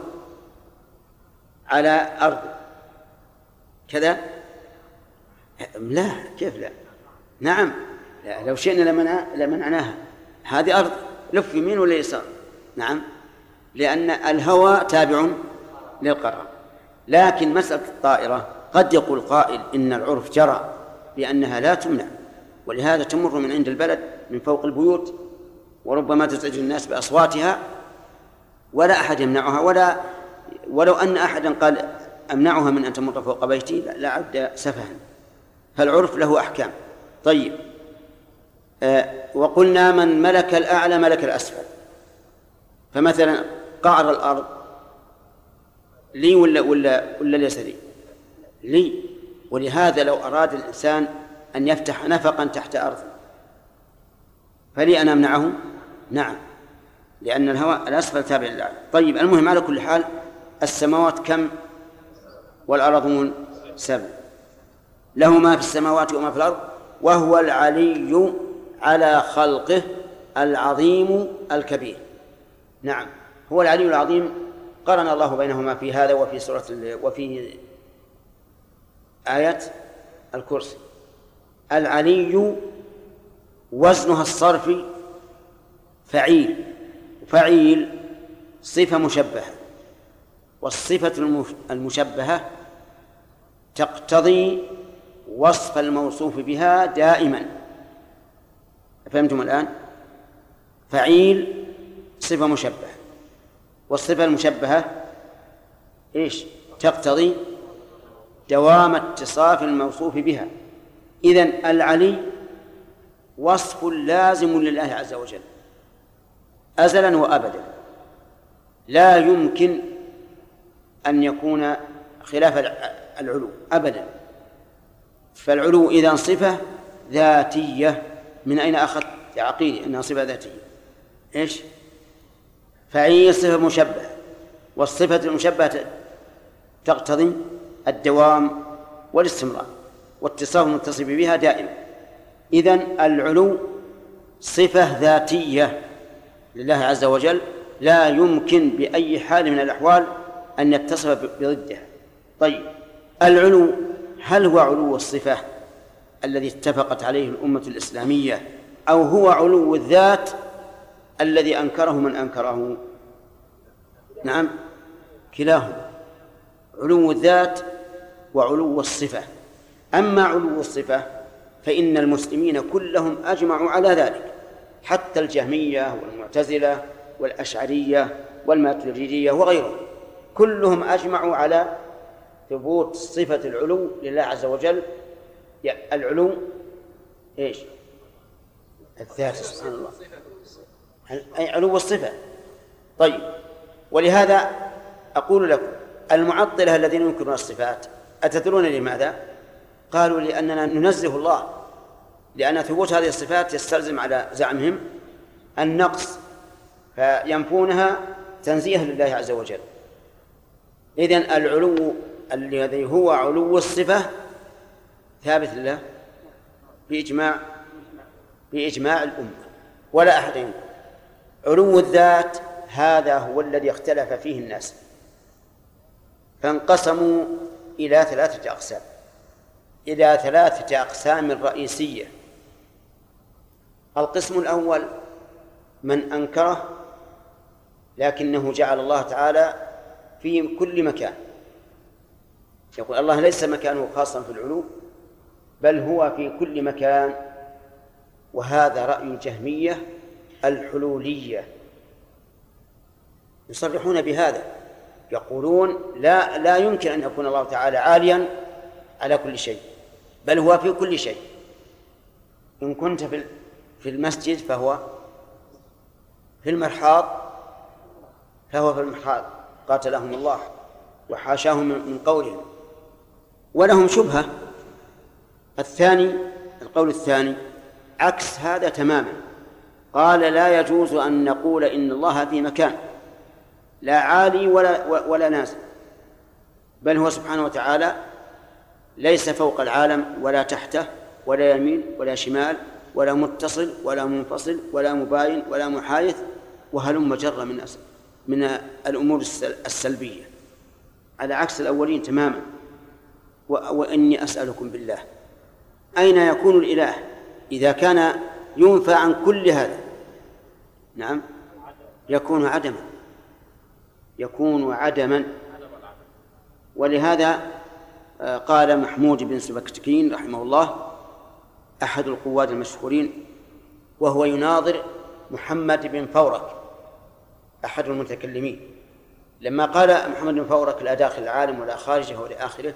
على أرض كذا، لا، كيف لا؟ نعم، لا، لو شئنا لمنعناها. هذه أرض، لف يمين ولا يسار. نعم، لأن الهواء تابع للقرار. لكن مسألة الطائرة قد يقول قائل إن العرف جرى بأنها لا تمنع، ولهذا تمر من عند البلد من فوق البيوت، وربما تزعج الناس بأصواتها ولا أحد يمنعها، ولا ولو أن أحدا قال أمنعها من أن تمر فوق بيتي لعد سفها. فالعرف له أحكام. طيب، آه وقلنا من ملك الأعلى ملك الأسفل. فمثلا قعر الأرض لي ولا ولا ولا ليس لي؟ لي. ولهذا لو أراد الإنسان أن يفتح نفقا تحت أرض فلي أن أمنعه؟ نعم، لأن الهواء الأسفل تابع للأعلى. طيب، المهم على كل حال السماوات كم والأرضون سبع، له ما في السماوات وما في الأرض، وهو العلي على خلقه العظيم الكبير. نعم، هو العلي العظيم. قرن الله بينهما في هذا وفي سورة وفي آية الكرسي. العلي وزنها الصرفي فعيل، فعيل صفة مشبهة، والصفة المشبهة تقتضي وصف الموصوف بها دائما. فهمتم الآن؟ فعيل صفة مشبهة، والصفة المشبهة إيش؟ تقتضي دوام اتصاف الموصوف بها. إذن العلي وصف لازم لله عز وجل أزلا وأبدا، لا يمكن أن يكون خلاف العلو أبدا. فالعلو إذا صفة ذاتية. من أين أخذت يا عقيل أنها صفة ذاتية؟ إيش؟ فهي صفة مشبهة، والصفة المشبهة تقتضي الدوام والاستمرار واتصاف المتصف بها دائما. إذن العلو صفة ذاتية لله عز وجل، لا يمكن بأي حال من الأحوال أن يتصف بضدها. طيب، العلو هل هو علو الصفة الذي اتفقت عليه الأمة الإسلامية، أو هو علو الذات الذي أنكره من أنكره؟ نعم، كلاهما، علو الذات وعلو الصفة. أما علو الصفة فإن المسلمين كلهم أجمعوا على ذلك، حتى الجهمية والمعتزلة والأشعرية والماتريدية وغيرهم، كلهم أجمعوا على ثبوت صفة العلو لله عز وجل. العلو إيش؟ الذات، سبحان الله، أي علو الصفة. طيب، ولهذا أقول لكم المعطلة الذين ينكرون الصفات أتدرون لماذا؟ قالوا لأننا ننزه الله، لأن ثبوت هذه الصفات يستلزم على زعمهم النقص، فينفونها تنزيها لله عز وجل. إذن العلو الذي هو علو الصفة ثابت لله بإجماع بإجماع الأمة ولا أحد ينكر. علو الذات هذا هو الذي اختلف فيه الناس، فانقسموا إلى ثلاثة أقسام إلى ثلاثة أقسام رئيسية. القسم الأول من أنكره لكنه جعل الله تعالى في كل مكان، يقول الله ليس مكانه خاصا في العلو بل هو في كل مكان، وهذا رأي الجهمية الحلولية، يصرحون بهذا، يقولون لا لا يمكن أن يكون الله تعالى عاليا على كل شيء، بل هو في كل شيء. إن كنت في المسجد فهو في المرحاض فهو في المرحاض، قاتلهم الله وحاشاهم من قولهم. ولهم شبهة، الثاني القول الثاني عكس هذا تماما، قال لا يجوز أن نقول إن الله في مكان لا عالي ولا, ولا نازل، بل هو سبحانه وتعالى ليس فوق العالم ولا تحته ولا يمين ولا شمال ولا متصل ولا منفصل ولا مباين ولا محايث وهلم جر من أسل من الأمور السلبية، على عكس الأولين تماما. وإني أسألكم بالله أين يكون الإله إذا كان ينفى عن كل هذا؟ نعم، يكون عدما، يكون عدما. ولهذا قال محمود بن سبكتكين رحمه الله أحد القواد المشهورين وهو يناظر محمد بن فورك أحد المتكلمين، لما قال محمد بن فورك لا داخل العالم ولا خارجه ولا آخره،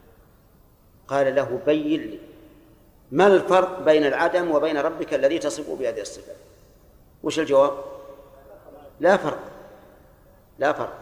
قال له بين لي ما الفرق بين العدم وبين ربك الذي تصفه بهذه الصفات؟ وش الجواب؟ لا فرق، لا فرق.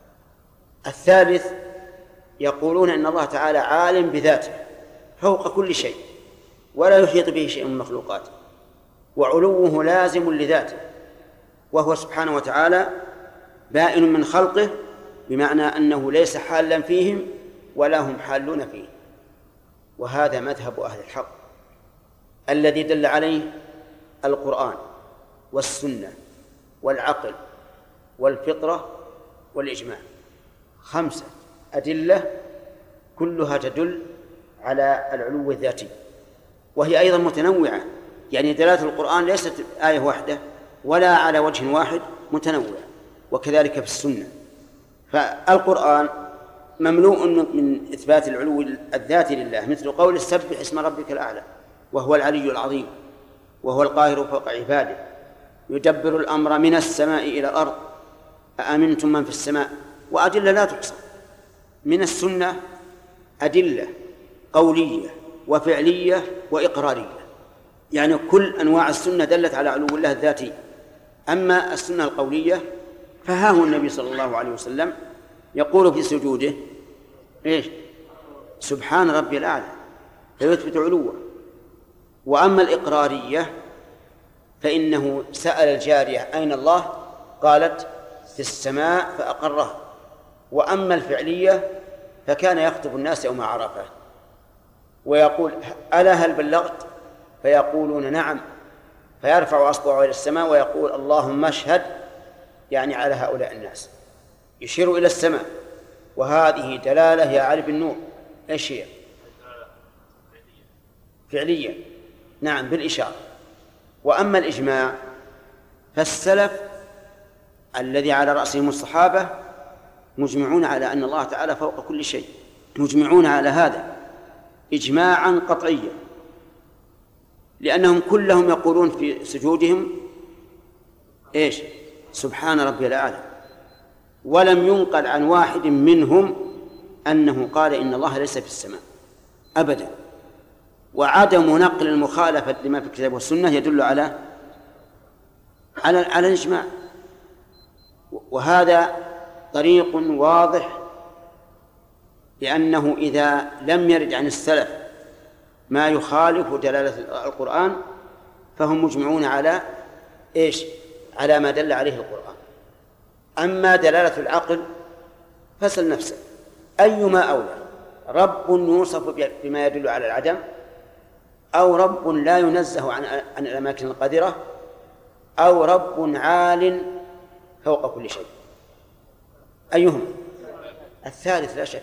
الثالث يقولون إن الله تعالى عالم بذاته فوق كل شيء ولا يحيط به شيء من مخلوقاته، وعلوه لازم لذاته، وهو سبحانه وتعالى بائن من خلقه، بمعنى أنه ليس حالا فيهم ولا هم حالون فيه. وهذا مذهب أهل الحق الذي دل عليه القرآن والسنة والعقل والفطرة والإجماع، خمسة أدلة كلها تدل على العلو الذاتي، وهي أيضا متنوعة، يعني دلالة القرآن ليست آية واحدة ولا على وجه واحد، متنوعة، وكذلك في السنة. فالقرآن مملوء من إثبات العلو الذاتي لله، مثل قول سبح اسم ربك الأعلى، وهو العلي العظيم، وهو القاهر فوق عباده، يدبر الأمر من السماء إلى الأرض، أأمنتم من في السماء، وأدلة لا تحصى. من السنة أدلة قولية وفعلية وإقرارية، يعني كل أنواع السنة دلت على علو الله الذاتي. أما السنة القولية فها هو النبي صلى الله عليه وسلم يقول في سجوده إيش؟ سبحان ربي الأعلى، فيثبت علوه. وأما الإقرارية فإنه سأل الجارية أين الله؟ قالت في السماء فأقرها. وأما الفعلية فكان يخطب الناس يوم عرفة ويقول ألا هل بلغت؟ فيقولون نعم، فيرفع أصبعه إلى السماء ويقول اللهم اشهد، يعني على هؤلاء الناس، يشير إلى السماء. وهذه دلالة يا علي بن نور إيش هي؟ فعلية، نعم بالإشارة. وأما الإجماع فالسلف الذي على رأسهم الصحابة مجمعون على أن الله تعالى فوق كل شيء، مجمعون على هذا إجماعا قطعيا، لأنهم كلهم يقولون في سجودهم إيش؟ سبحان ربي الأعلى، ولم ينقل عن واحد منهم أنه قال إن الله ليس في السماء أبدا. وعدم نقل المخالفة لما في الكتاب والسنة يدل على على على الإجماع. وهذا طريق واضح، لأنه إذا لم يرد عن السلف ما يخالف دلالة القرآن فهم مجمعون على إيش؟ على ما دل عليه القرآن. أما دلالة العقل فسل نفسه أيما أولى، رب يوصف بما يدل على العدم، أو رب لا ينزه عن عن الأماكن القذرة، أو رب عال فوق كل شيء؟ أيهم؟ الثالث لا شك.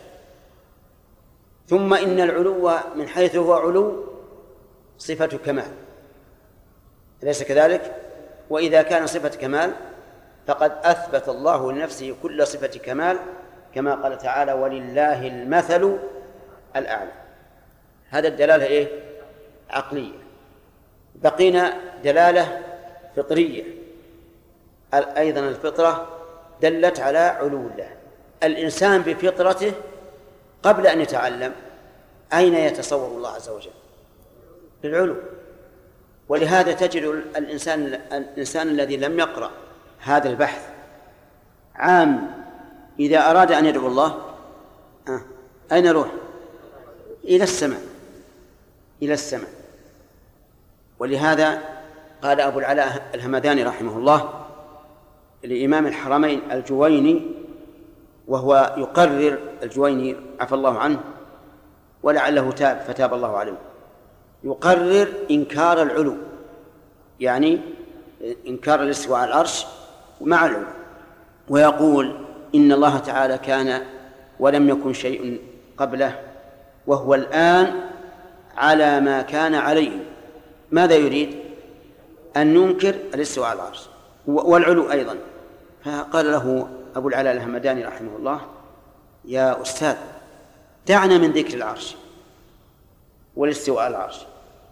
ثم إن العلو من حيث هو علو صفة كمال، أليس كذلك؟ وإذا كان صفة كمال فقد أثبت الله لنفسه كل صفة كمال، كما قال تعالى ولله المثل الأعلى. هذا الدلالة إيه؟ عقلية. بقينا دلالة فطرية، أيضا الفطرة دلت على علو الله. الإنسان بفطرته قبل أن يتعلم أين يتصور الله عز وجل؟ بالعلو. ولهذا تجد الإنسان الإنسان الذي لم يقرأ هذا البحث عام إذا أراد أن يدعو الله أه. أين يروح؟ إلى السماء، إلى السماء. ولهذا قال أبو العلاء الهمداني رحمه الله لإمام الحرمين الجويني، وهو يقرر الجويني عفى الله عنه ولعله تاب فتاب الله عليه، يقرر إنكار العلو، يعني إنكار الاستواء على العرش مع العلو، ويقول إن الله تعالى كان ولم يكن شيء قبله وهو الآن على ما كان عليه. ماذا يريد؟ أن ننكر الاستواء على العرش والعلو أيضا. فقال له أبو العلاء الهمداني رحمه الله: يا أستاذ، دعنا من ذكر العرش والاستواء على العرش،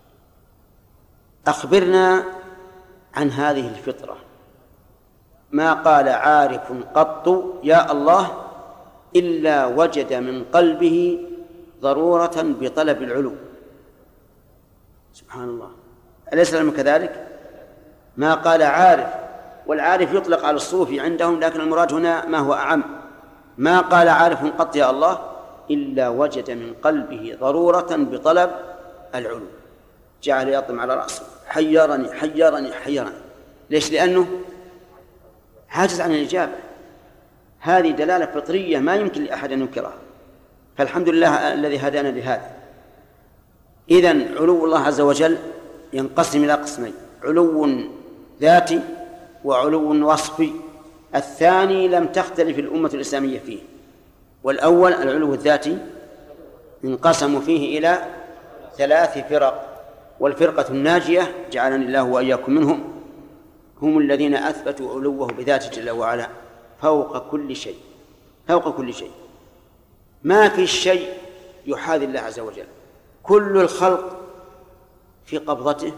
أخبرنا عن هذه الفطرة. ما قال عارف قط يا الله إلا وجد من قلبه ضرورة بطلب العلو. سبحان الله، أليس لهم كذلك؟ ما قال عارف، والعارف يطلق على الصوفي عندهم، لكن المراد هنا ما هو أعم. ما قال عارف قط يا الله إلا وجد من قلبه ضرورة بطلب العلو. جعل يطم على رأسه: حيرني حيرني حيرني. ليش؟ لأنه عاجز عن الإجابة. هذه دلالة فطرية ما يمكن لأحد أن ينكرها، فالحمد لله الذي هدانا لهذا. إذن علو الله عز وجل ينقسم إلى قسمين: علو ذاتي وعلو وصفي. الثاني لم تختلف الأمة الإسلامية فيه، والأول العلو الذاتي انقسموا فيه إلى ثلاث فرق، والفرقة الناجية جعلني الله وإياكم منهم هم الذين أثبتوا علوه بذاته جل وعلا فوق كل شيء. فوق كل شيء، ما في شيء يحاذي الله عز وجل. كل الخلق في قبضته،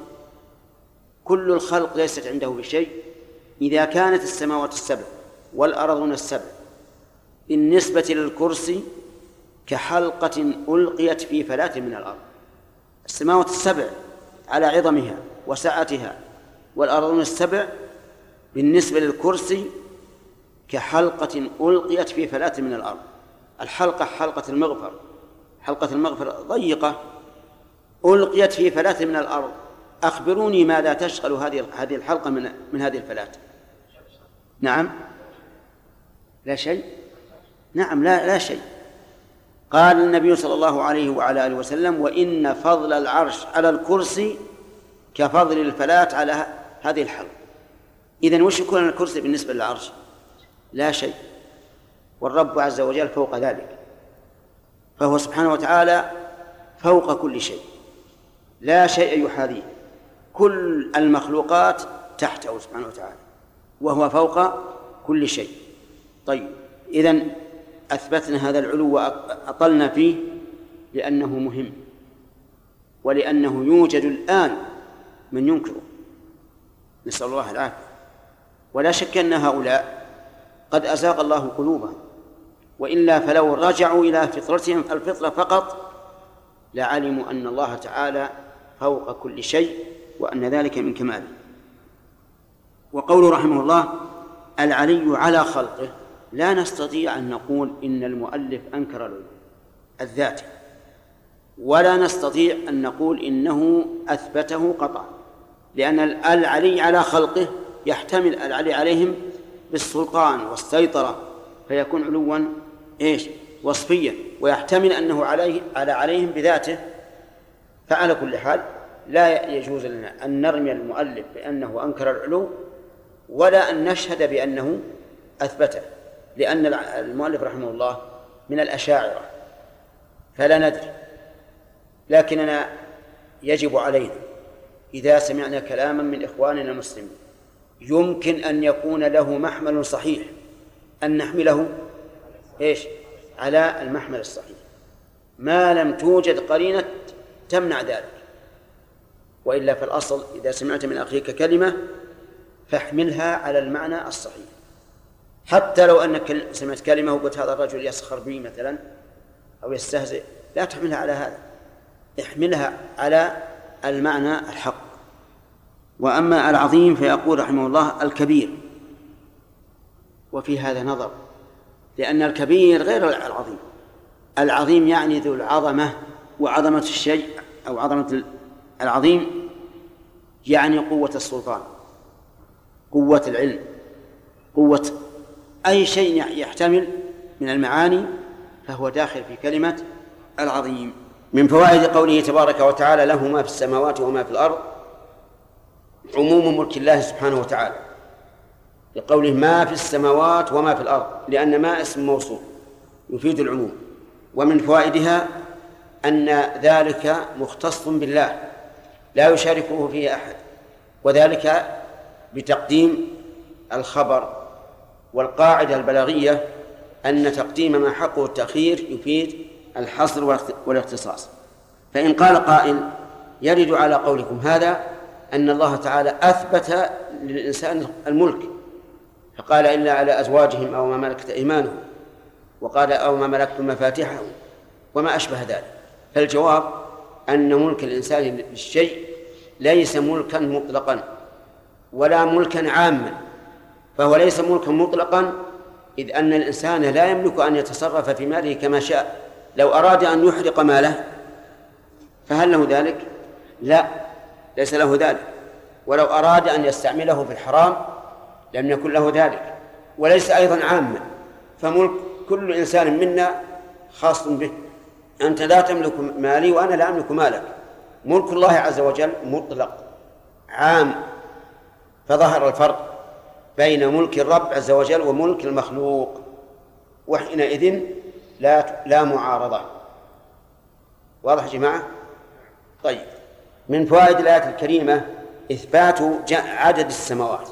كل الخلق ليست عنده بشيء. إذا كانت السماوات السبع والأرضون السبع بالنسبة للكرسي كحلقة ألقيت في فلاة من الأرض، السماوات السبع على عظمها وسعتها، والأرضون السبع بالنسبة للكرسي كحلقة ألقيت في فلاة من الأرض. الحلقة حلقة المغفر، حلقة المغفر ضيقة ألقيت في فلاة من الأرض. أخبروني ماذا تشغل هذه هذه الحلقة من من هذه الفلاة؟ نعم، لا شيء. نعم، لا لا شيء. قال النبي صلى الله عليه وعلى آله وسلم: وإن فضل العرش على الكرسي كفضل الفلاة على هذه الحلقة. إذن وش يكون الكرسي بالنسبة للعرش؟ لا شيء. والرب عز وجل فوق ذلك، فهو سبحانه وتعالى فوق كل شيء، لا شيء يحاذيه. كل المخلوقات تحته سبحانه وتعالى، وهو فوق كل شيء. طيب، إذن أثبتنا هذا العلو وأطلنا فيه لأنه مهم، ولأنه يوجد الآن من ينكره، نسأل الله العافية. ولا شك أن هؤلاء قد أزاغ الله قلوبهم، وإلا فلو رجعوا إلى فطرتهم الفطرة فقط لعلموا أن الله تعالى فوق كل شيء وأن ذلك من كماله. وقوله رحمه الله: العلي على خلقه، لا نستطيع أن نقول إن المؤلف أنكر العلو الذاتي، ولا نستطيع أن نقول إنه أثبته قطعا، لأن العلي على خلقه يحتمل العلي عليهم بالسلطان والسيطرة، فيكون علوا إيش؟ وصفيا، ويحتمل أنه عليه على عليهم بذاته. فعلى كل حال لا يجوز لنا أن نرمي المؤلف بأنه أنكر العلو ولا أن نشهد بأنه أثبته، لأن المؤلف رحمه الله من الأشاعرة فلا ندري. لكننا يجب علينا إذا سمعنا كلاما من إخواننا المسلمين يمكن أن يكون له محمل صحيح أن نحمله إيش؟ على المحمل الصحيح، ما لم توجد قرينة تمنع ذلك. وإلا فالأصل إذا سمعت من أخيك كلمة فاحملها على المعنى الصحيح، حتى لو أنك سمعت كلمة وقلت هذا الرجل يسخر بي مثلا أو يستهزئ، لا تحملها على هذا، احملها على المعنى الحق. وأما العظيم فيقول رحمه الله: الكبير. وفي هذا نظر، لأن الكبير غير العظيم. العظيم يعني ذو العظمة، وعظمة الشيء أو عظمة العظيم يعني قوة السلطان، قوة العلم، قوة أي شيء يحتمل من المعاني فهو داخل في كلمة العظيم. من فوائد قوله تبارك وتعالى له ما في السماوات وما في الأرض عموم ملك الله سبحانه وتعالى، لقوله ما في السماوات وما في الأرض، لأن ما اسم موصول يفيد العموم. ومن فوائدها أن ذلك مختص بالله لا يشاركه فيه أحد، وذلك بتقديم الخبر. والقاعدة البلاغية أن تقديم ما حقه التأخير يفيد الحصر والاختصاص. فإن قال قائل يرد على قولكم هذا أن الله تعالى أثبت للإنسان الملك فقال إلا على أزواجهم أو ما ملكت أيمانهم، وقال أو ما ملكتم مفاتحه وما أشبه ذلك. فالجواب أن ملك الإنسان للشيء ليس ملكا مطلقا ولا ملكا عاما، فهو ليس ملكا مطلقا إذ أن الإنسان لا يملك أن يتصرف في ماله كما شاء. لو أراد أن يحرق ماله فهل له ذلك؟ لا، ليس له ذلك. ولو أراد أن يستعمله في الحرام لم يكن له ذلك، وليس أيضا عاما. فملك كل إنسان منا خاص به. أنت لا تملك مالي وأنا لا أملك مالك. ملك الله عز وجل مطلق عام، فظهر الفرق بين ملك الرب عز وجل وملك المخلوق، وحينئذ لا لا معارضة. واضح يا جماعة؟ طيب، من فوائد الآية الكريمة إثبات عدد السماوات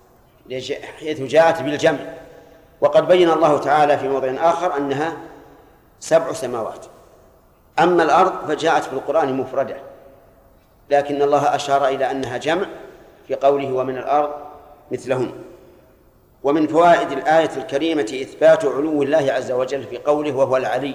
حيث جاءت بالجمع، وقد بين الله تعالى في موضع آخر أنها سبع سماوات. أما الأرض فجاءت في القرآن مفردة، لكن الله أشار إلى أنها جمع في قوله ومن الأرض مثلهم. ومن فوائد الآية الكريمة إثبات علو الله عز وجل في قوله وهو العلي.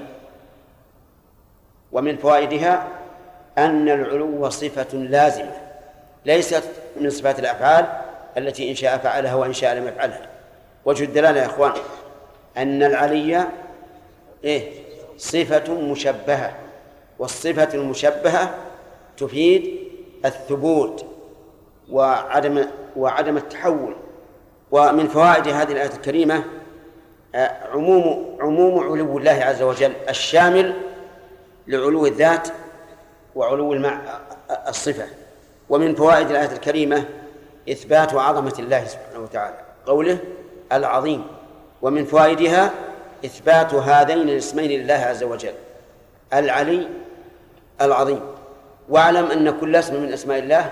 ومن فوائدها أن العلو صفة لازمة ليست من صفات الأفعال التي إن شاء فعلها وإن شاء لم يفعلها. وجه الدلالة يا أخوان أن العلي إيه؟ صفة مشبهة، والصفة المشبهة تفيد الثبوت وعدم وعدم التحول. ومن فوائد هذه الآية الكريمة عموم عموم علو الله عز وجل الشامل لعلو الذات وعلو المع... الصفة. ومن فوائد الآية الكريمة إثبات عظمة الله سبحانه وتعالى قوله العظيم. ومن فوائدها إثبات هذين الاسمين لله عز وجل العلي العظيم. واعلم أن كل اسم من أسماء الله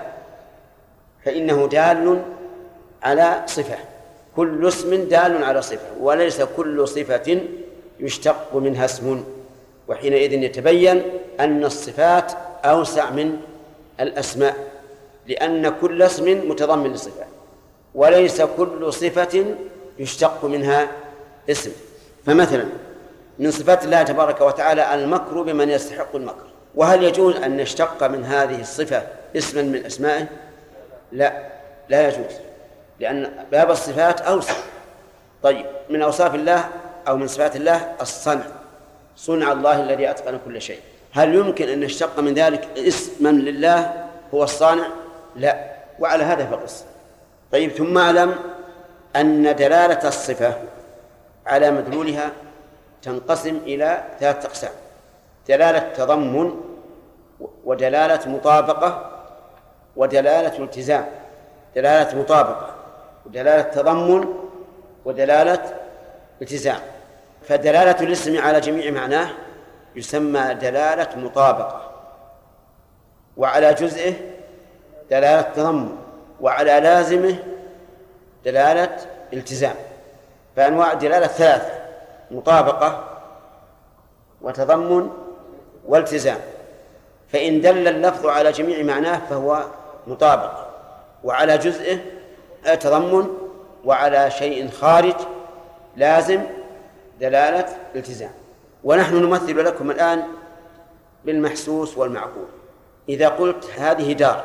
فإنه دال على صفة، كل اسم دال على صفة، وليس كل صفة يشتق منها اسم. وحينئذ يتبين أن الصفات أوسع من الأسماء، لأن كل اسم متضمن لصفة، وليس كل صفة يشتق منها اسم. فمثلا من صفات الله تبارك وتعالى المكر بمن يستحق المكر، وهل يجوز أن نشتق من هذه الصفة اسما من أسمائه؟ لا، لا يجوز، لأن باب الصفات أوسع. طيب، من أوصاف الله أو من صفات الله الصنع، صنع الله الذي أتقن كل شيء. هل يمكن أن نشتق من ذلك اسما لله هو الصانع؟ لا، وعلى هذا فقس. طيب، ثم أعلم أن دلالة الصفة على مدلولها تنقسم إلى ثلاثة أقسام: دلالة تضمن، ودلالة مطابقة، ودلالة التزام. دلالة مطابقة ودلالة تضمن ودلالة التزام. فدلالة الاسم على جميع معناه يسمى دلالة مطابقة، وعلى جزئه دلالة تضمن، وعلى لازمه دلالة التزام. فأنواع الدلالة ثلاثة: مطابقة وتضمن والتزام. فإن دل اللفظ على جميع معناه فهو مطابق، وعلى جزئه تضمن، وعلى شيء خارج لازم دلالة التزام. ونحن نمثل لكم الآن بالمحسوس والمعقول. إذا قلت هذه دار،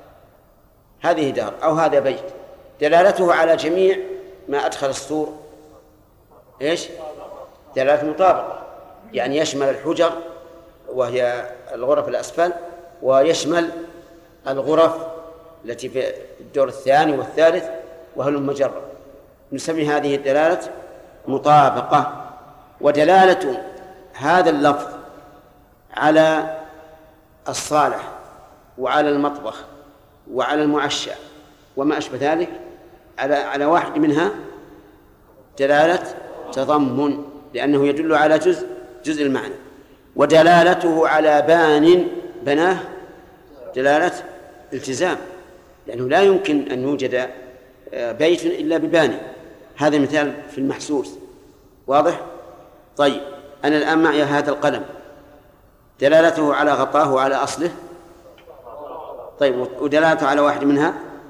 هذه دار أو هذا بيت، دلالته على جميع ما أدخل السور إيش؟ دلالة مطابقة، يعني يشمل الحجر وهي الغرف الأسفل ويشمل الغرف التي في الدور الثاني والثالث وهلم مجرة. نسمي هذه الدلالة مطابقة. ودلالة هذا اللفظ على الصالح وعلى المطبخ وعلى المعشى وما أشبه ذلك على على واحد منها دلالة تضمن، لأنه يدل على جزء جزء المعنى. ودلالته على بان بناه دلالة التزام، لأنه لا يمكن أن يوجد بيت إلا بباني. هذا مثال في المحسوس واضح. طيب أنا الآن معي هذا القلم، دلالته على غطاه وعلى أصله. طيب ودلالته على واحد منها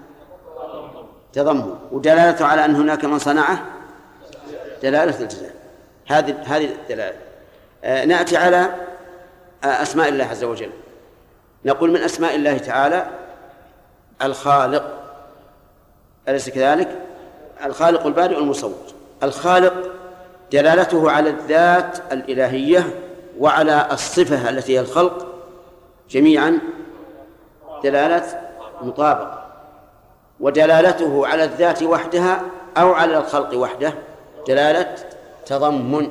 تضمن، ودلالته على أن هناك من صنعه دلالة التزام. هذه هذه الدلالة. آه نأتي على آه أسماء الله عز وجل. نقول من أسماء الله تعالى الخالق، أليس كذلك؟ الخالق البارئ المصور. الخالق دلالته على الذات الإلهية وعلى الصفة التي هي الخلق جميعا دلالة مطابقة. ودلالته على الذات وحدها أو على الخلق وحده دلالة تضمن.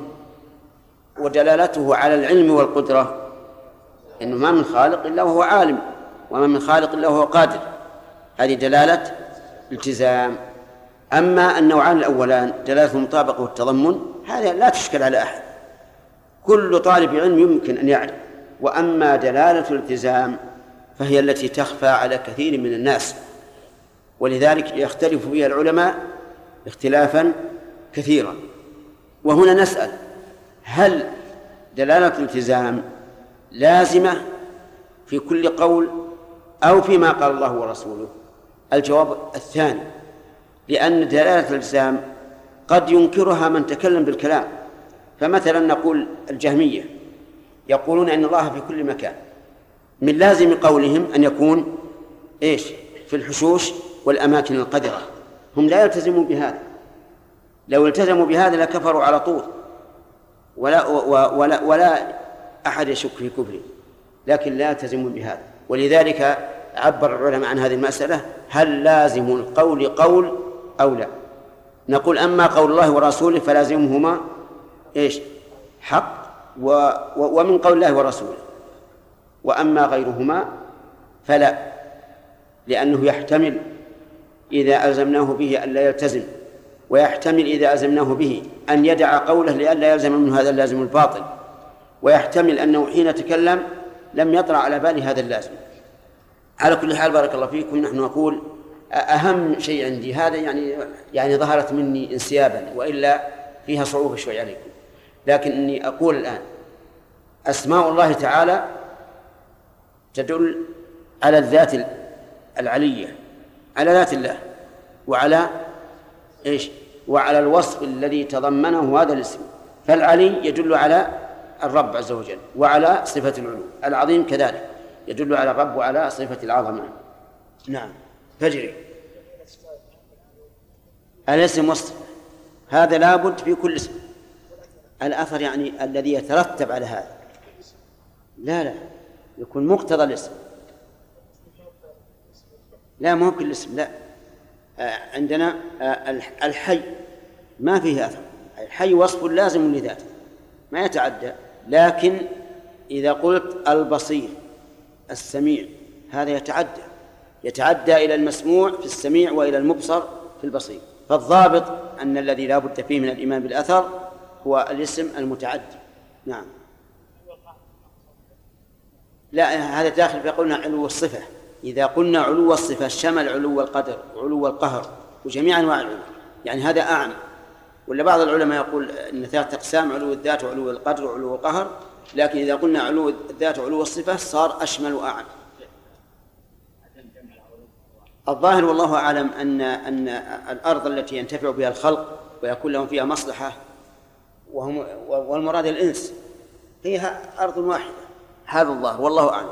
ودلالته على العلم والقدرة، إنه ما من خالق إلا وهو عالم، وما من خالق إلا وهو قادر، هذه دلالة التزام. أما النوعان الأولان دلالة المطابقة والتضمن هذه لا تشكل على أحد، كل طالب علم يمكن أن يعرف. وأما دلالة الالتزام فهي التي تخفى على كثير من الناس، ولذلك يختلف فيها العلماء اختلافا كثيرا. وهنا نسأل: هل دلالة الالتزام لازمة في كل قول أو فيما قال الله ورسوله؟ الجواب الثاني، لأن دلالة الالتزام قد ينكرها من تكلم بالكلام. فمثلا نقول الجهمية يقولون إن الله في كل مكان، من لازم قولهم أن يكون إيش؟ في الحشوش والأماكن القذرة. هم لا يلتزمون بهذا، لو التزموا بهذا لكفروا على طول، ولا, ولا, ولا أحد يشك في كفره، لكن لا يلتزمون بهذا. ولذلك عبر العلماء عن هذه المسألة: هل لازم القول قول أو لا؟ نقول: أما قول الله ورسوله فلازمهما إيش؟ حق و و ومن قول الله ورسوله. وأما غيرهما فلا، لأنه يحتمل إذا ألزمناه به أن لا يلتزم، ويحتمل إذا ألزمناه به أن يدع قوله لئلا يلزم منه هذا اللازم الباطل، ويحتمل أنه حين تكلم لم يطرأ على بال هذا اللازم. على كل حال بارك الله فيكم، نحن نقول أهم شيء عندي هذا يعني يعني ظهرت مني انسيابا، وإلا فيها صعوبة شوي عليكم، لكن إني أقول الآن أسماء الله تعالى تدل على الذات العلية، على ذات الله، وعلى إيش؟ وعلى الوصف الذي تضمنه هذا الاسم. فالعلي يدل على الرب عز وجل وعلى صفة العلو، العظيم كذلك يدل على الرب وعلى صفة العظمة. نعم. فجري الاسم وصف، هذا لابد في كل اسم. الأثر يعني الذي يترتب على هذا، لا لا يكون مقتضى الاسم، لا مو كل اسم، لا. عندنا الحي ما فيه أثر، الحي وصف لازم لذاته ما يتعدى. لكن إذا قلت البصير السميع هذا يتعدى يتعدى إلى المسموع في السميع وإلى المبصر في البصير. فالضابط أن الذي لا بد فيه من الإيمان بالأثر هو الاسم المتعدي. نعم. لا هذا داخل في قولنا علو الصفة. إذا قلنا علو الصفة شمل علو القدر وعلو القهر وجميع أنواع العلو، يعني هذا أعم. ولا بعض العلماء يقول أن ثلاثة أقسام: علو الذات وعلو القدر وعلو القهر. لكن إذا قلنا علو الذات وعلو الصفة صار أشمل وأعم. الظاهر والله أعلم أن أن الأرض التي ينتفع بها الخلق ويكون لهم فيها مصلحة وهم والمراد الإنس هي أرض واحدة، هذا الظاهر والله أعلم.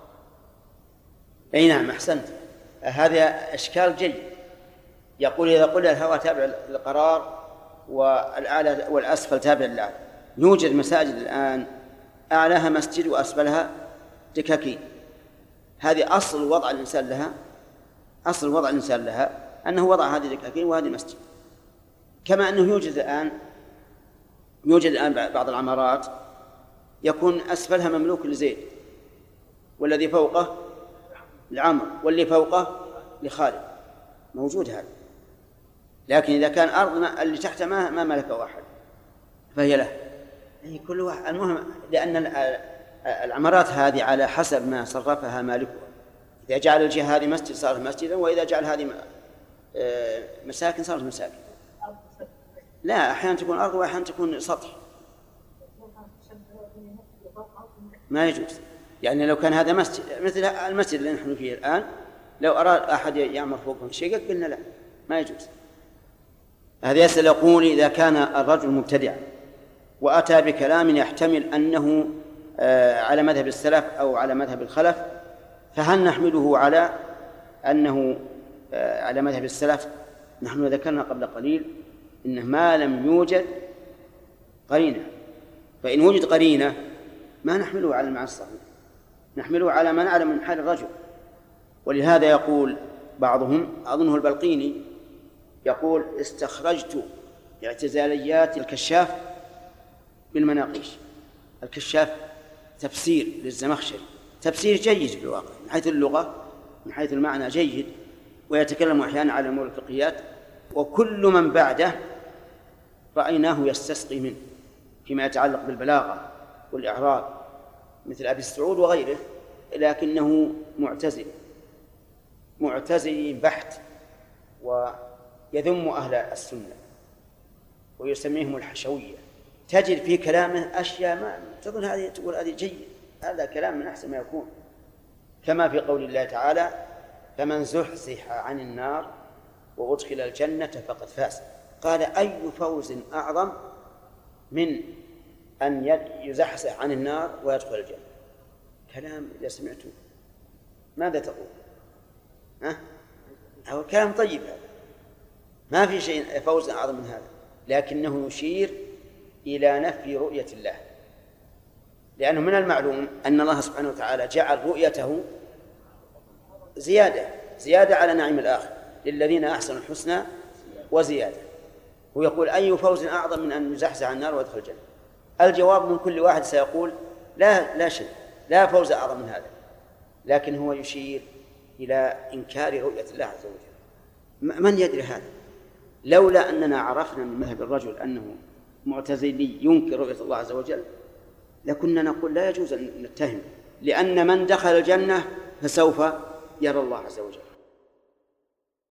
أي نعم أحسنت، هذا إشكال جيد. يقول إذا قلنا الهواء تابع للقرار والأعلى والأسفل تابع للأعلى، يوجد مساجد الآن أعلاها مسجد وأسفلها دكاكين، هذه أصل وضع الإنسان لها، أصل وضع الإنسان لها أنه وضع هذه الدكاكين وهذه المسجد. كما أنه يوجد الآن يوجد الآن بعض العمارات يكون أسفلها مملوك لزيد، والذي فوقه لعمر، واللي فوقه لخالد، موجود هذا. لكن إذا كان أرض اللي تحت ما ما ملكه أحد فهي له، يعني كل واحد. المهم لأن العمارات هذه على حسب ما صرفها مالكها، إذا جعل الجهة هذه مسجد صارت مسجدا، وإذا جعل هذه مساكن صارت مساكن. لا، أحيانا تكون أرض وأحيانا تكون سطح، ما يجوز. يعني لو كان هذا مسجد مثل المسجد اللي نحن فيه الآن، لو أراد أحد يعمر فوقه شيء قلنا لا، ما يجوز. هذا يسأل يقول إذا كان الرجل مبتدعا وأتى بكلام يحتمل أنه على مذهب السلف أو على مذهب الخلف، فهل نحمله على أنه على مذهب السلف؟ نحن ذكرنا قبل قليل إنه ما لم يوجد قرينة، فإن وجد قرينة ما نحمله على المعنى الصحيح، نحمله على ما نعلم من حال الرجل. ولهذا يقول بعضهم، أظنه البلقيني، يقول استخرجت اعتزاليات الكشاف بالمناقيش. الكشاف تفسير للزمخشري، تفسير جيد في الواقع من حيث اللغة، من حيث المعنى جيد، ويتكلم أحيانا على أمور الفقهيات. وكل من بعده رأيناه يستسقي منه فيما يتعلق بالبلاغة والإعراب، مثل أبي السعود وغيره، لكنه معتزل معتزل بحت، ويذم أهل السنة ويسميهم الحشوية. تجد في كلامه أشياء ما تظن هذه تقول هذه جيد، هذا كلام من أحسن ما يكون، كما في قول الله تعالى فمن زحزح عن النار وأدخل الجنة فقد فاز. قال أي فوز أعظم من أن يزحزح عن النار ويدخل الجنة؟ كلام إذا سمعته ماذا تقول؟ ها؟ هو كلام طيب هذا، ما في شيء فوز أعظم من هذا، لكنه يشير إلى نفي رؤية الله، لأنه من المعلوم أن الله سبحانه وتعالى جعل رؤيته زيادة زيادة على نعيم الآخر، للذين أحسنوا الحسنى وزيادة. ويقول أي فوز أعظم من أن يزحزح عن النار ويدخل الجنة؟ الجواب من كل واحد سيقول لا لا شيء، لا فوز أعظم من هذا، لكن هو يشير إلى إنكار رؤية الله عز وجل. من يدري هذا؟ لولا أننا عرفنا من مذهب الرجل أنه معتزلي ينكر رؤية الله عز وجل لكنا نقول لا يجوز أن نتهم، لأن من دخل الجنة فسوف يرى الله عز وجل.